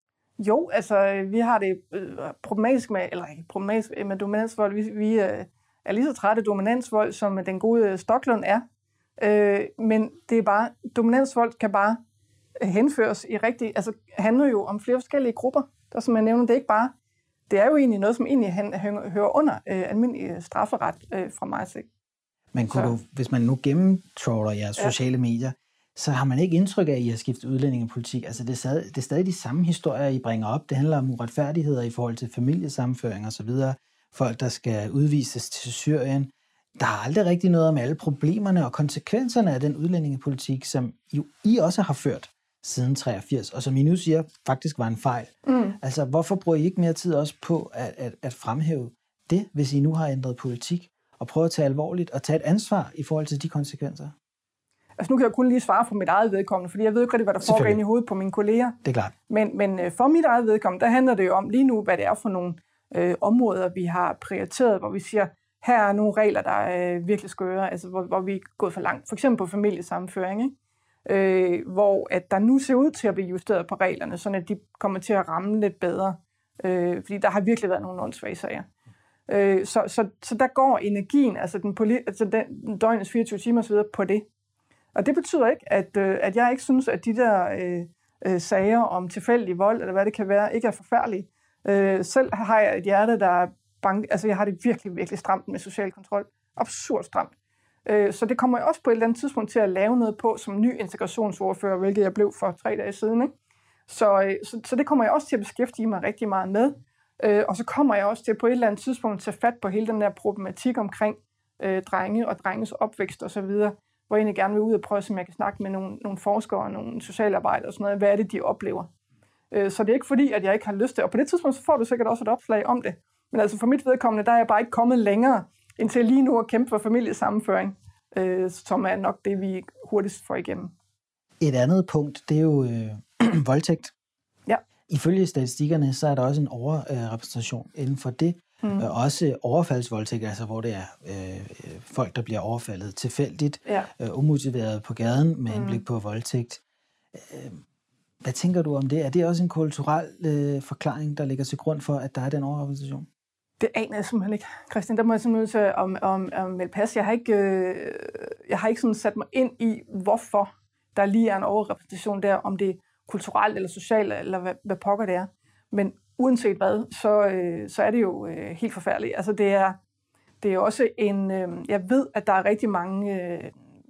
Jo, altså, vi har det øh, problematisk med, eller ikke problematisk med dominansvold. Vi, vi øh, er lige så trætte af dominansvold, som den gode Stoklund er. Øh, men det er bare, dominansvold kan bare henføres i rigtig, altså handler jo om flere forskellige grupper. Der, som jeg nævner, det er ikke bare, det er jo egentlig noget, som egentlig hører under øh, almindelig strafferet øh, fra mig selv. Men kunne du, hvis man nu gennemtrawler jeres ja. sociale medier, så har man ikke indtryk af, at I har skiftet udlændingepolitik. Altså det er, stadig, det er stadig de samme historier, I bringer op. Det handler om uretfærdigheder i forhold til familiesammenføring og så videre. Folk, der skal udvises til Syrien. Der er aldrig rigtig noget om alle problemerne og konsekvenserne af den udlændingepolitik, som jo I også har ført siden treogfirs, og som I nu siger, faktisk var en fejl. Mm. Altså, hvorfor bruger I ikke mere tid også på at, at, at fremhæve det, hvis I nu har ændret politik, og prøve at tage alvorligt og tage et ansvar i forhold til de konsekvenser? Altså, nu kan jeg kun lige svare for mit eget vedkommende, fordi jeg ved ikke rigtig, hvad der foregår inde i hovedet på mine kolleger. Det er klart. Men, men for mit eget vedkommende, der handler det jo om lige nu, hvad det er for nogle øh, områder, vi har prioriteret, hvor vi siger, her er nogle regler, der er øh, virkelig skøre, altså hvor, hvor vi er gået for langt. For eksempel på familiesammenføring, ikke? Øh, hvor at der nu ser ud til at blive justeret på reglerne, så at de kommer til at ramme lidt bedre. Øh, fordi der har virkelig været nogle åndssvage sager. Øh, så, så, så der går energien, altså, den poli- altså den, døgnets fireogtyve timer osv. på det. Og det betyder ikke, at, øh, at jeg ikke synes, at de der øh, øh, sager om tilfældig vold, eller hvad det kan være, ikke er forfærdelige. Øh, selv har jeg et hjerte, der er bank, altså jeg har det virkelig, virkelig stramt med social kontrol. Absurd stramt. Øh, så det kommer jeg også på et eller andet tidspunkt til at lave noget på som ny integrationsordfører, hvilket jeg blev for tre dage siden. Ikke? Så, øh, så, så det kommer jeg også til at beskæftige mig rigtig meget med. Øh, og så kommer jeg også til på et eller andet tidspunkt at tage fat på hele den der problematik omkring øh, drenge og drenges opvækst osv., hvor jeg egentlig gerne vil ud og prøve, som jeg kan snakke med nogle, nogle forskere og nogle socialarbejdere og sådan noget. Hvad er det, de oplever? Øh, så det er ikke fordi, at jeg ikke har lyst til. Og på det tidspunkt, så får du sikkert også et opslag om det. Men altså for mit vedkommende, der er jeg bare ikke kommet længere, end til lige nu at kæmpe for familiesammenføring, øh, som er nok det, vi hurtigst får igennem. Et andet punkt, det er jo øh, voldtægt. Ja. Ifølge statistikkerne, så er der også en overrepræsentation inden for det. Mm. Øh, også overfaldsvoldtægt, altså hvor det er øh, folk, der bliver overfaldet tilfældigt, ja. øh, umotiveret på gaden med henblik mm. på voldtægt. Øh, hvad tænker du om det? Er det også en kulturel øh, forklaring, der ligger til grund for, at der er den overrepræsentation? Det aner jeg simpelthen ikke, Christian. Der må jeg simpelthen til om, om, om melde pas. Jeg har ikke, øh, jeg har ikke sådan sat mig ind i, hvorfor der lige er en overrepræsentation der, om det er kulturelt eller socialt, eller hvad, hvad pokker det er. Men uanset hvad, så, øh, så er det jo øh, helt forfærdeligt. Altså det er, det er også en... Øh, jeg ved, at der er rigtig mange øh,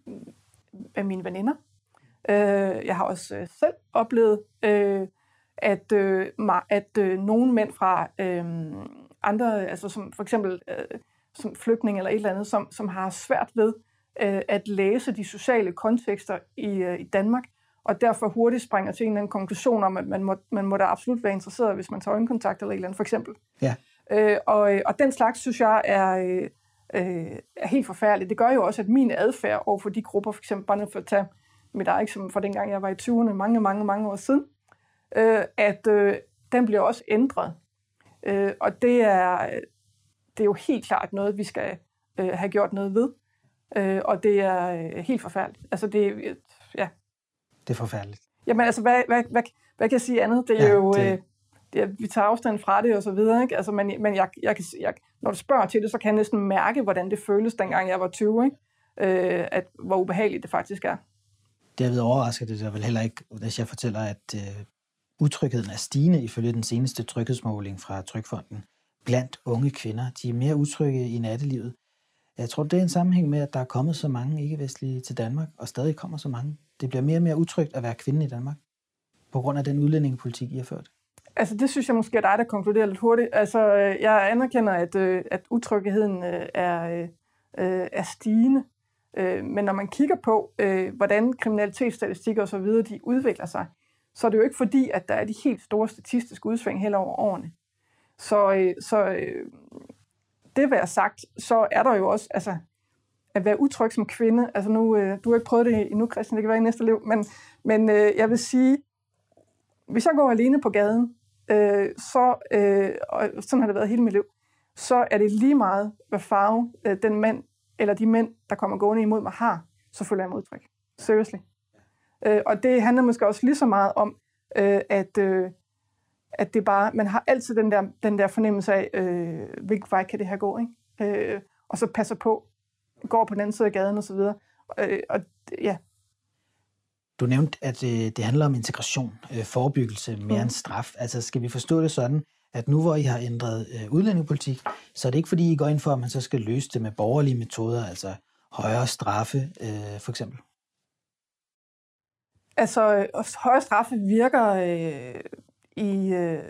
af mine veninder. Øh, jeg har også øh, selv oplevet, øh, at, øh, at øh, nogle mænd fra øh, andre, altså som for eksempel øh, som flygtning eller et eller andet, som, som har svært ved øh, at læse de sociale kontekster i, øh, i Danmark, og derfor hurtigt springer til en eller anden konklusion om, at man må, man må da absolut være interesseret, hvis man tager øjenkontakt eller et eller andet, for eksempel. Ja. Øh, og, og den slags, synes jeg, er, øh, er helt forfærdeligt. Det gør jo også, at min adfærd over for de grupper, for eksempel bare for at tage mit eget eksempel fra dengang, jeg var i tyverne, mange, mange, mange år siden, øh, at øh, den bliver også ændret. Øh, og det er, det er jo helt klart noget, vi skal øh, have gjort noget ved. Øh, og det er øh, helt forfærdeligt. Altså det, ja. Det er forfærdeligt. Jamen altså, hvad, hvad, hvad, hvad kan jeg sige andet? Det er ja, jo, det... Øh, det er, vi tager afstand fra det og så videre, ikke? Altså, men men jeg, jeg kan, jeg, når du spørger til det, så kan jeg næsten mærke, hvordan det føles, dengang jeg var tyve, ikke? Øh, at, hvor ubehageligt det faktisk er. Derved overrasker det sig vel heller ikke, hvis jeg fortæller, at øh, utrygheden er stigende ifølge den seneste tryghedsmåling fra Trygfonden blandt unge kvinder. De er mere utrygge i nattelivet. Jeg tror, det er en sammenhæng med, at der er kommet så mange ikke-vestlige til Danmark, og stadig kommer så mange. Det bliver mere og mere utrygt at være kvinde i Danmark, på grund af den udlændingepolitik, I har ført. Altså, det synes jeg måske er dig, der konkluderer lidt hurtigt. Altså, jeg anerkender, at, at utrygheden er, er stigende. Men når man kigger på, hvordan kriminalitetsstatistikker og så videre, de udvikler sig, så er det jo ikke fordi, at der er de helt store statistiske udsving hen over årene. Så, så det være sagt, så er der jo også, altså, at være utryg som kvinde, altså nu, du har ikke prøvet det endnu, Christian, det kan være i næste liv, men, men jeg vil sige, hvis jeg går alene på gaden, øh, så, øh, og sådan har det været hele mit liv, så er det lige meget, hvad farve øh, den mand, eller de mænd, der kommer gående imod mig, har, så føler jeg mig utryg. Seriously. Øh, og det handler måske også lige så meget om, øh, at, øh, at det bare, man har altid den der, den der fornemmelse af, øh, hvilken vej kan det her gå, ikke? Øh, og så passer på, går på den anden side af gaden og så videre. Øh, og ja. Du nævnte, at øh, det handler om integration, øh, forebyggelse mere mm. end straf. Altså skal vi forstå det sådan, at nu hvor I har ændret øh, udlændingepolitik, så er det ikke fordi I går ind for, at man så skal løse det med borgerlige metoder, altså højere straffe øh, for eksempel? Altså øh, højere straffe virker øh, i, øh,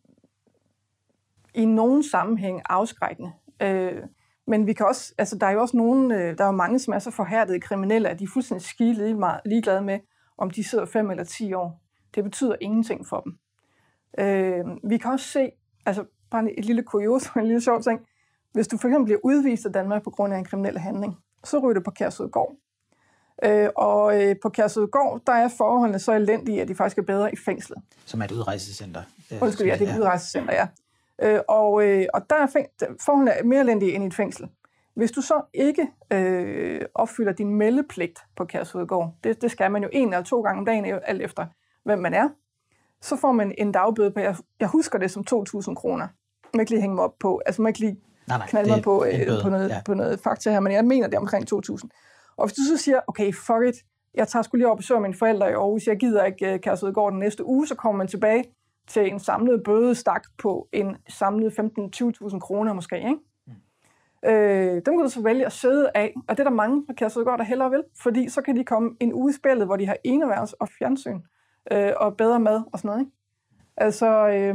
i nogen sammenhæng afskrækkende. Øh, men vi kan også, altså der er jo også nogen, øh, der er jo mange, som er så forhærdede kriminelle, at de er fuldstændig skide ligeglade med, om de sidder fem eller ti år. Det betyder ingenting for dem. Øh, vi kan også se, altså bare et lille kuriosum, en lille sjov ting. Hvis du for eksempel bliver udvist af Danmark på grund af en kriminel handling, så ryger du på Kærshovedgård. Øh, og øh, på Kærshovedgård, der er forholdene så elendige, at de faktisk er bedre i fængslet. Som er et udrejsecenter. Øh, Undskyld, ja, det er et udrejsecenter, ja. Øh, og, øh, og der er fæng- forholdene er mere elendige end i et fængsel. Hvis du så ikke øh, opfylder din meldepligt på Kærshovedgård, det, det skal man jo en eller to gange om dagen, alt efter hvem man er, så får man en dagbøde på, jeg, jeg husker det som to tusind kroner. Jeg må ikke lige hænge mig op på, altså må ikke lige nej, nej, knalde mig på, øh, på, noget, ja. på noget fakta her, men jeg mener det er omkring to tusind. Og hvis du så siger, okay, fuck it, jeg tager sgu lige over og besøger mine forældre i Aarhus, jeg gider ikke uh, Kærshovedgård den næste uge, så kommer man tilbage til en samlet bødestak på en samlet femten til tyve tusind kroner måske, ikke? Mm. Øh, dem kan du så vælge at sidde af, og det er der mange på Kærshovedgård, der hellere vil, fordi så kan de komme en uge i spillet, hvor de har eneværelse og fjernsyn, øh, og bedre mad og sådan noget, ikke? Altså, øh,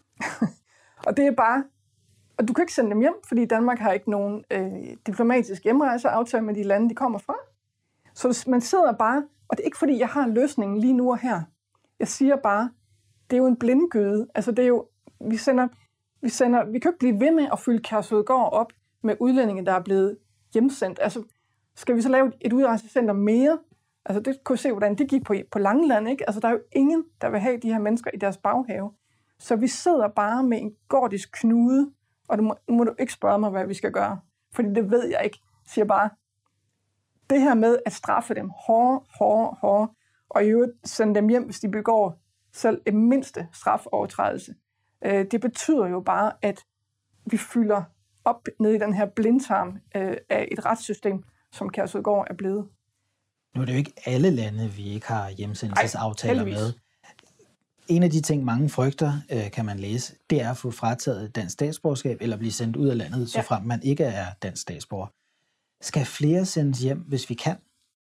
og det er bare, og du kan ikke sende dem hjem, fordi Danmark har ikke nogen øh, diplomatisk hjemrejseaftale med de lande, de kommer fra. Så man sidder bare, og det er ikke fordi, jeg har løsningen lige nu og her. Jeg siger bare, det er jo en blindgyde. Altså det er jo, vi sender, vi sender, vi kan jo ikke blive ved med at fylde Kærshovedgård op med udlændinge, der er blevet hjemsendt. Altså, skal vi så lave et udrejsecenter mere? Altså det kunne se, hvordan det gik på, på Langeland, ikke? Altså der er jo ingen, der vil have de her mennesker i deres baghave. Så vi sidder bare med en gordisk knude, og du må, nu må du ikke spørge mig, hvad vi skal gøre, fordi det ved jeg ikke. Jeg siger bare, det her med at straffe dem hårdt, hårdt, hårdt, og i øvrigt sende dem hjem, hvis de begår selv det mindste strafovertrædelse, øh, det betyder jo bare, at vi fylder op ned i den her blindtarm øh, af et retssystem, som Kærshovedgård er blevet. Nu er det jo ikke alle lande, vi ikke har hjemsendelsesaftaler med. En af de ting, mange frygter, øh, kan man læse, det er at få frataget dansk statsborgerskab eller blive sendt ud af landet, så frem man ikke er dansk statsborger. Skal flere sendes hjem, hvis vi kan?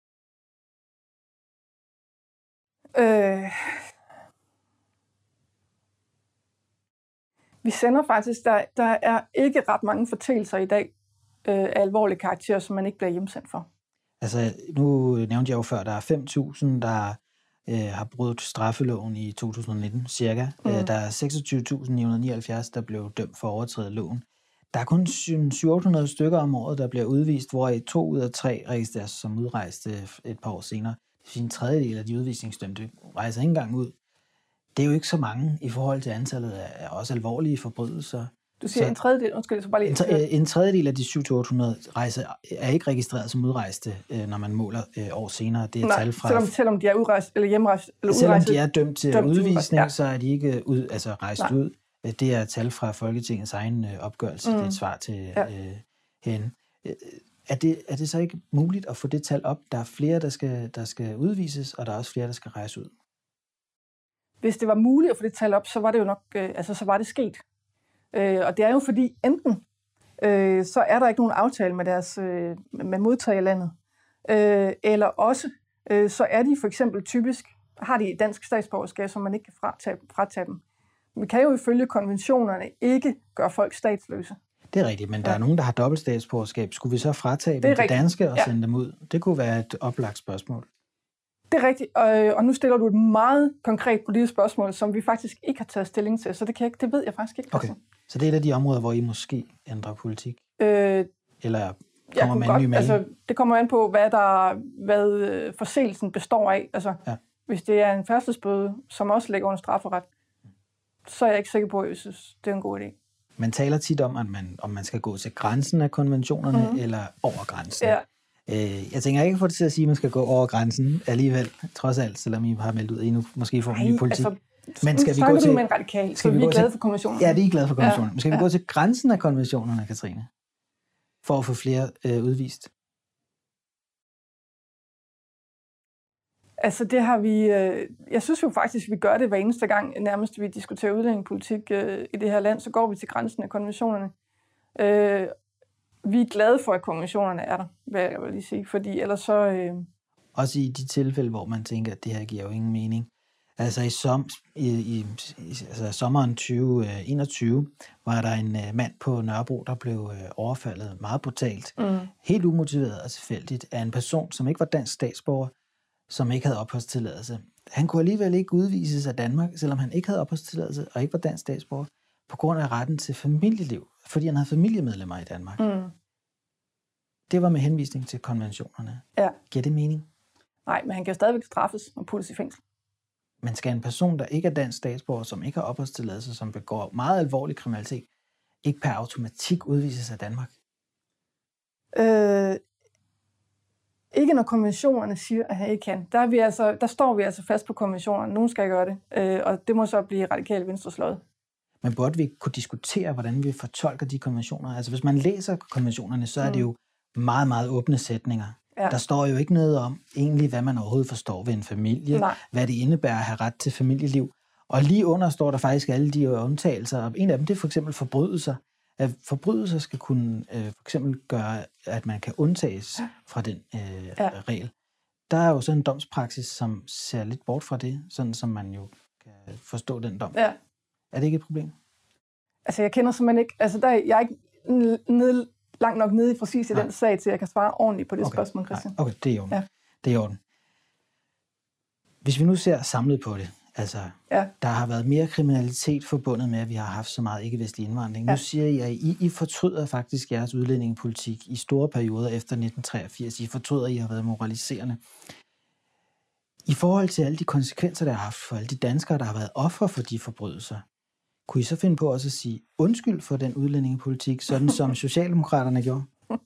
Øh... Vi sender faktisk, der, der er ikke ret mange fortællinger i dag øh, af alvorlige karakterer, som man ikke bliver hjemsendt for. Altså, nu nævnte jeg jo før, der er fem tusind, der øh, har brudt straffeloven i to tusind nitten, cirka. Mm. Øh, der er seksogtyve tusind ni hundrede nioghalvfjerds, der blev dømt for at overtræde loven. Der er kun syv til otte hundrede stykker om året, der bliver udvist, hvor i to ud af tre registreres som udrejste et par år senere. Det vil en tredjedel af de udvisningsdømte rejser ikke engang ud. Det er jo ikke så mange i forhold til antallet af også alvorlige forbrydelser. Du siger så en tredjedel, undskyld, så bare lige... En, tre, en tredjedel af de syv til otte hundrede rejser er ikke registreret som udrejste, når man måler år senere. Det er Nej, tal fra... Selvom, selvom de er udrejst, eller hjemrejst, eller udrejst... Selvom de er dømt til dømt udvisning, ja. så er de ikke ud, altså rejst Nej. ud. Det er tal fra Folketingets egen opgørelse. Mm. Det er et svar til ja. øh, hende. Er det, er det så ikke muligt at få det tal op? Der er flere, der skal, der skal udvises, og der er også flere, der skal rejse ud. Hvis det var muligt at få det tal op, så var det jo nok, øh, altså så var det sket. Øh, og det er jo fordi, enten øh, så er der ikke nogen aftale med deres øh, med modtagerlandet, øh, eller også øh, så er de for eksempel typisk, har de et dansk statsborgerskab, som man ikke kan fratage, fratage dem. vi kan jo ifølge konventionerne ikke gøre folk statsløse. Det er rigtigt, men der Ja. er nogen, der har dobbelt statsborgerskab. Skulle vi så fratage Det dem er det rigtigt. danske og Ja. sende dem ud? Det kunne være et oplagt spørgsmål. Det er rigtigt, og, og nu stiller du et meget konkret politisk spørgsmål, som vi faktisk ikke har taget stilling til, så det, kan jeg, ikke- det ved jeg faktisk ikke. Okay, så det er et af de områder, hvor I måske ændrer politik? Øh, Eller jeg kommer kunne med en ny godt, melding? altså, det kommer an på, hvad, der, hvad øh, forseelsen består af. Altså, Ja. Hvis det er en færdselsbøde, som også ligger under strafferet, så er jeg ikke sikker på, at jeg synes, det er en god idé. Man taler tit om, at man, om man skal gå til grænsen af konventionerne, Mhm. eller over grænsen. Ja. Øh, jeg tænker ikke få det til at sige, at man skal gå over grænsen alligevel, trods alt, selvom I har meldt ud, at I nu måske får en ny politik. altså, Men skal nu vi gå snakker til- du med en radikal, så skal vi vi er gå glade til- for konventionen. Ja, det er I glade for konventionerne. Ja. Men skal vi Ja. gå til grænsen af konventionerne, Katrine, for at få flere øh, udvist? Altså det har vi, øh, jeg synes jo faktisk, vi gør det hver eneste gang, nærmest vi diskuterer udlændingepolitik øh, i det her land, så går vi til grænsen af konventionerne. Øh, vi er glade for, at konventionerne er der, vil jeg vil lige sige, fordi ellers så... Øh, Også i de tilfælde, hvor man tænker, at det her giver jo ingen mening. Altså i, som, i, i, i altså sommeren tyve enogtyve var der en uh, mand på Nørrebro, der blev uh, overfaldet meget brutalt, mm, helt umotiveret og tilfældigt, af en person, som ikke var dansk statsborger, som ikke havde opholdstilladelse. Han kunne alligevel ikke udvises af Danmark, selvom han ikke havde opholdstilladelse og ikke var dansk statsborger, på grund af retten til familieliv, fordi han havde familiemedlemmer i Danmark. mm, Det var med henvisning til konventionerne. ja. Giver det mening? Nej, men han kan stadigvæk straffes og puttes i fængsel. Men skal en person, der ikke er dansk statsborger, som ikke har opholdstilladelse, som begår meget alvorlig kriminalitet, ikke per automatik udvises af Danmark? Øh, ikke når konventionerne siger, at han ikke kan. Der, er vi altså, der står vi altså fast på konventionerne. Nogen skal gøre det, øh, og det må så blive radikale venstres lod. Men burde vi kunne diskutere, hvordan vi fortolker de konventioner? Altså hvis man læser konventionerne, så er det jo meget, meget åbne sætninger. Ja. Der står jo ikke noget om egentlig, hvad man overhovedet forstår ved en familie, Nej. hvad det indebærer at have ret til familieliv. Og lige under står der faktisk alle de undtagelser, og en af dem det er for eksempel forbrydelser. At forbrydelser skal kunne øh, for eksempel gøre, at man kan undtages fra den øh, Ja. regel. Der er jo så en domspraksis, som ser lidt bort fra det, sådan som man jo kan forstå den dom. Ja. Er det ikke et problem? Altså, jeg kender simpelthen ikke... Altså, der er, jeg er ikke nede, langt nok nede i præcis i Nej. den sag, til jeg kan svare ordentligt på det Okay. spørgsmål, Christian. Nej, okay, det er i orden. Ja. Det er i orden. Hvis vi nu ser samlet på det, altså, Ja. der har været mere kriminalitet forbundet med, at vi har haft så meget ikke-vestlig indvandring. Ja. Ja. Nu siger I, at I, I fortryder faktisk jeres udlændingepolitik i store perioder efter nitten treogfirs. I fortryder, at I har været moraliserende. I forhold til alle de konsekvenser, der har haft for alle de danskere, der har været ofre for de forbrydelser, kunne I så finde på også at sige undskyld for den udlændingepolitik, sådan som Socialdemokraterne gjorde?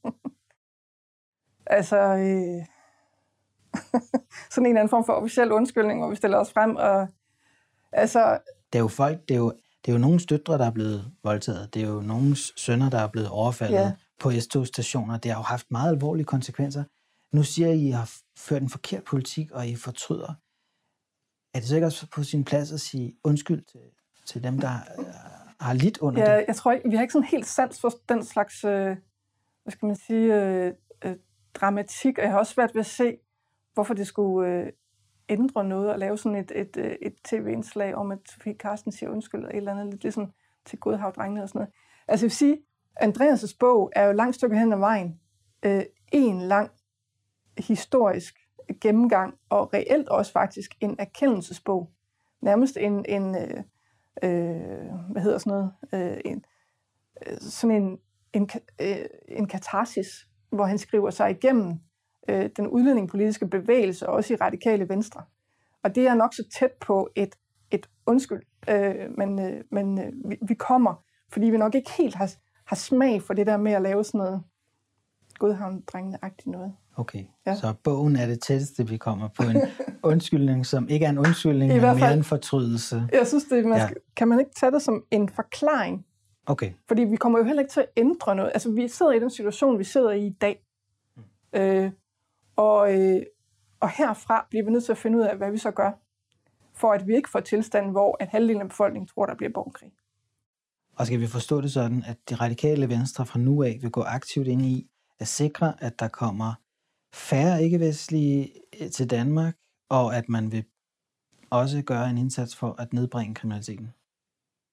Altså, øh, sådan en eller anden form for officiel undskyldning, hvor vi stiller os frem og... Altså, Det er jo folk, det er jo, det er jo nogens døtre, der er blevet voldtaget. Det er jo nogens sønner, der er blevet overfaldet Ja. på S to-stationer. Det har jo haft meget alvorlige konsekvenser. Nu siger I, at I har ført en forkert politik, og I fortryder. Er det så ikke også på sin plads at sige undskyld til, til dem, der øh, har lidt under ja, det? jeg tror ikke, vi har ikke sådan helt sans for den slags, øh, hvad skal man sige, øh, øh, dramatik, og jeg har også svært ved at se, hvorfor det skulle øh, ændre noget og lave sådan et, et, et, et tv-indslag om, at Sofie Carsten siger undskyld, eller et eller andet, lidt ligesom til Godhavn-drengene og sådan noget. Altså jeg vil sige, Andreas' bog er jo langt stykke hen ad vejen øh, en lang historisk gennemgang, og reelt også faktisk en erkendelsesbog. Nærmest en, en øh, øh, hvad hedder sådan noget, øh, en, øh, sådan en, en, øh, en katarsis, hvor han skriver sig igennem øh, den udlændingepolitiske bevægelse, også i radikale venstre. Og det er nok så tæt på et, et undskyld, øh, men, øh, men øh, vi, vi kommer, fordi vi nok ikke helt har, har smag for det der med at lave sådan noget Godhavn-drengene-agtigt noget. Okay, Ja. så bogen er det tætteste, vi kommer på en undskyldning, som ikke er en undskyldning, I men hvert mere fald- en fortrydelse. Jeg synes, det, man Ja. skal, kan man ikke tage det som en forklaring? Okay, Fordi vi kommer jo heller ikke til at ændre noget. Altså, vi sidder i den situation, vi sidder i i dag. Mm. Øh, og, øh, og herfra bliver vi nødt til at finde ud af, hvad vi så gør, for at vi ikke får tilstand, hvor at halvdelen af befolkningen tror, der bliver borgerkrig. og skal vi forstå det sådan, at de radikale venstre fra nu af vil gå aktivt ind i at sikre, at der kommer færre ikke-vestlige til Danmark, og at man vil også gøre en indsats for at nedbringe kriminaliteten?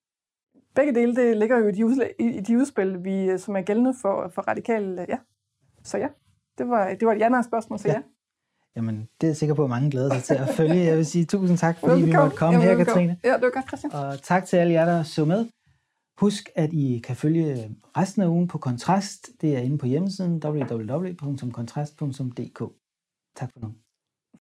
begge dele, det ligger jo i de, udsla- i de udspil, vi, som er gældende for, for radikale. Ja. Så ja, det var, det var et ja-nej-spørgsmål, så ja. ja. Jamen, det er jeg sikker på, at mange glæder sig til at følge. Jeg vil sige tusind tak, fordi velkommen. vi måtte komme Jamen, her, Katrine. Ja, det var godt, Christian. Og tak til alle jer, der så med. Husk, at I kan følge resten af ugen på Kontrast. Det er inde på hjemmesiden w w w punktum kontrast punktum d k. Tak for nu.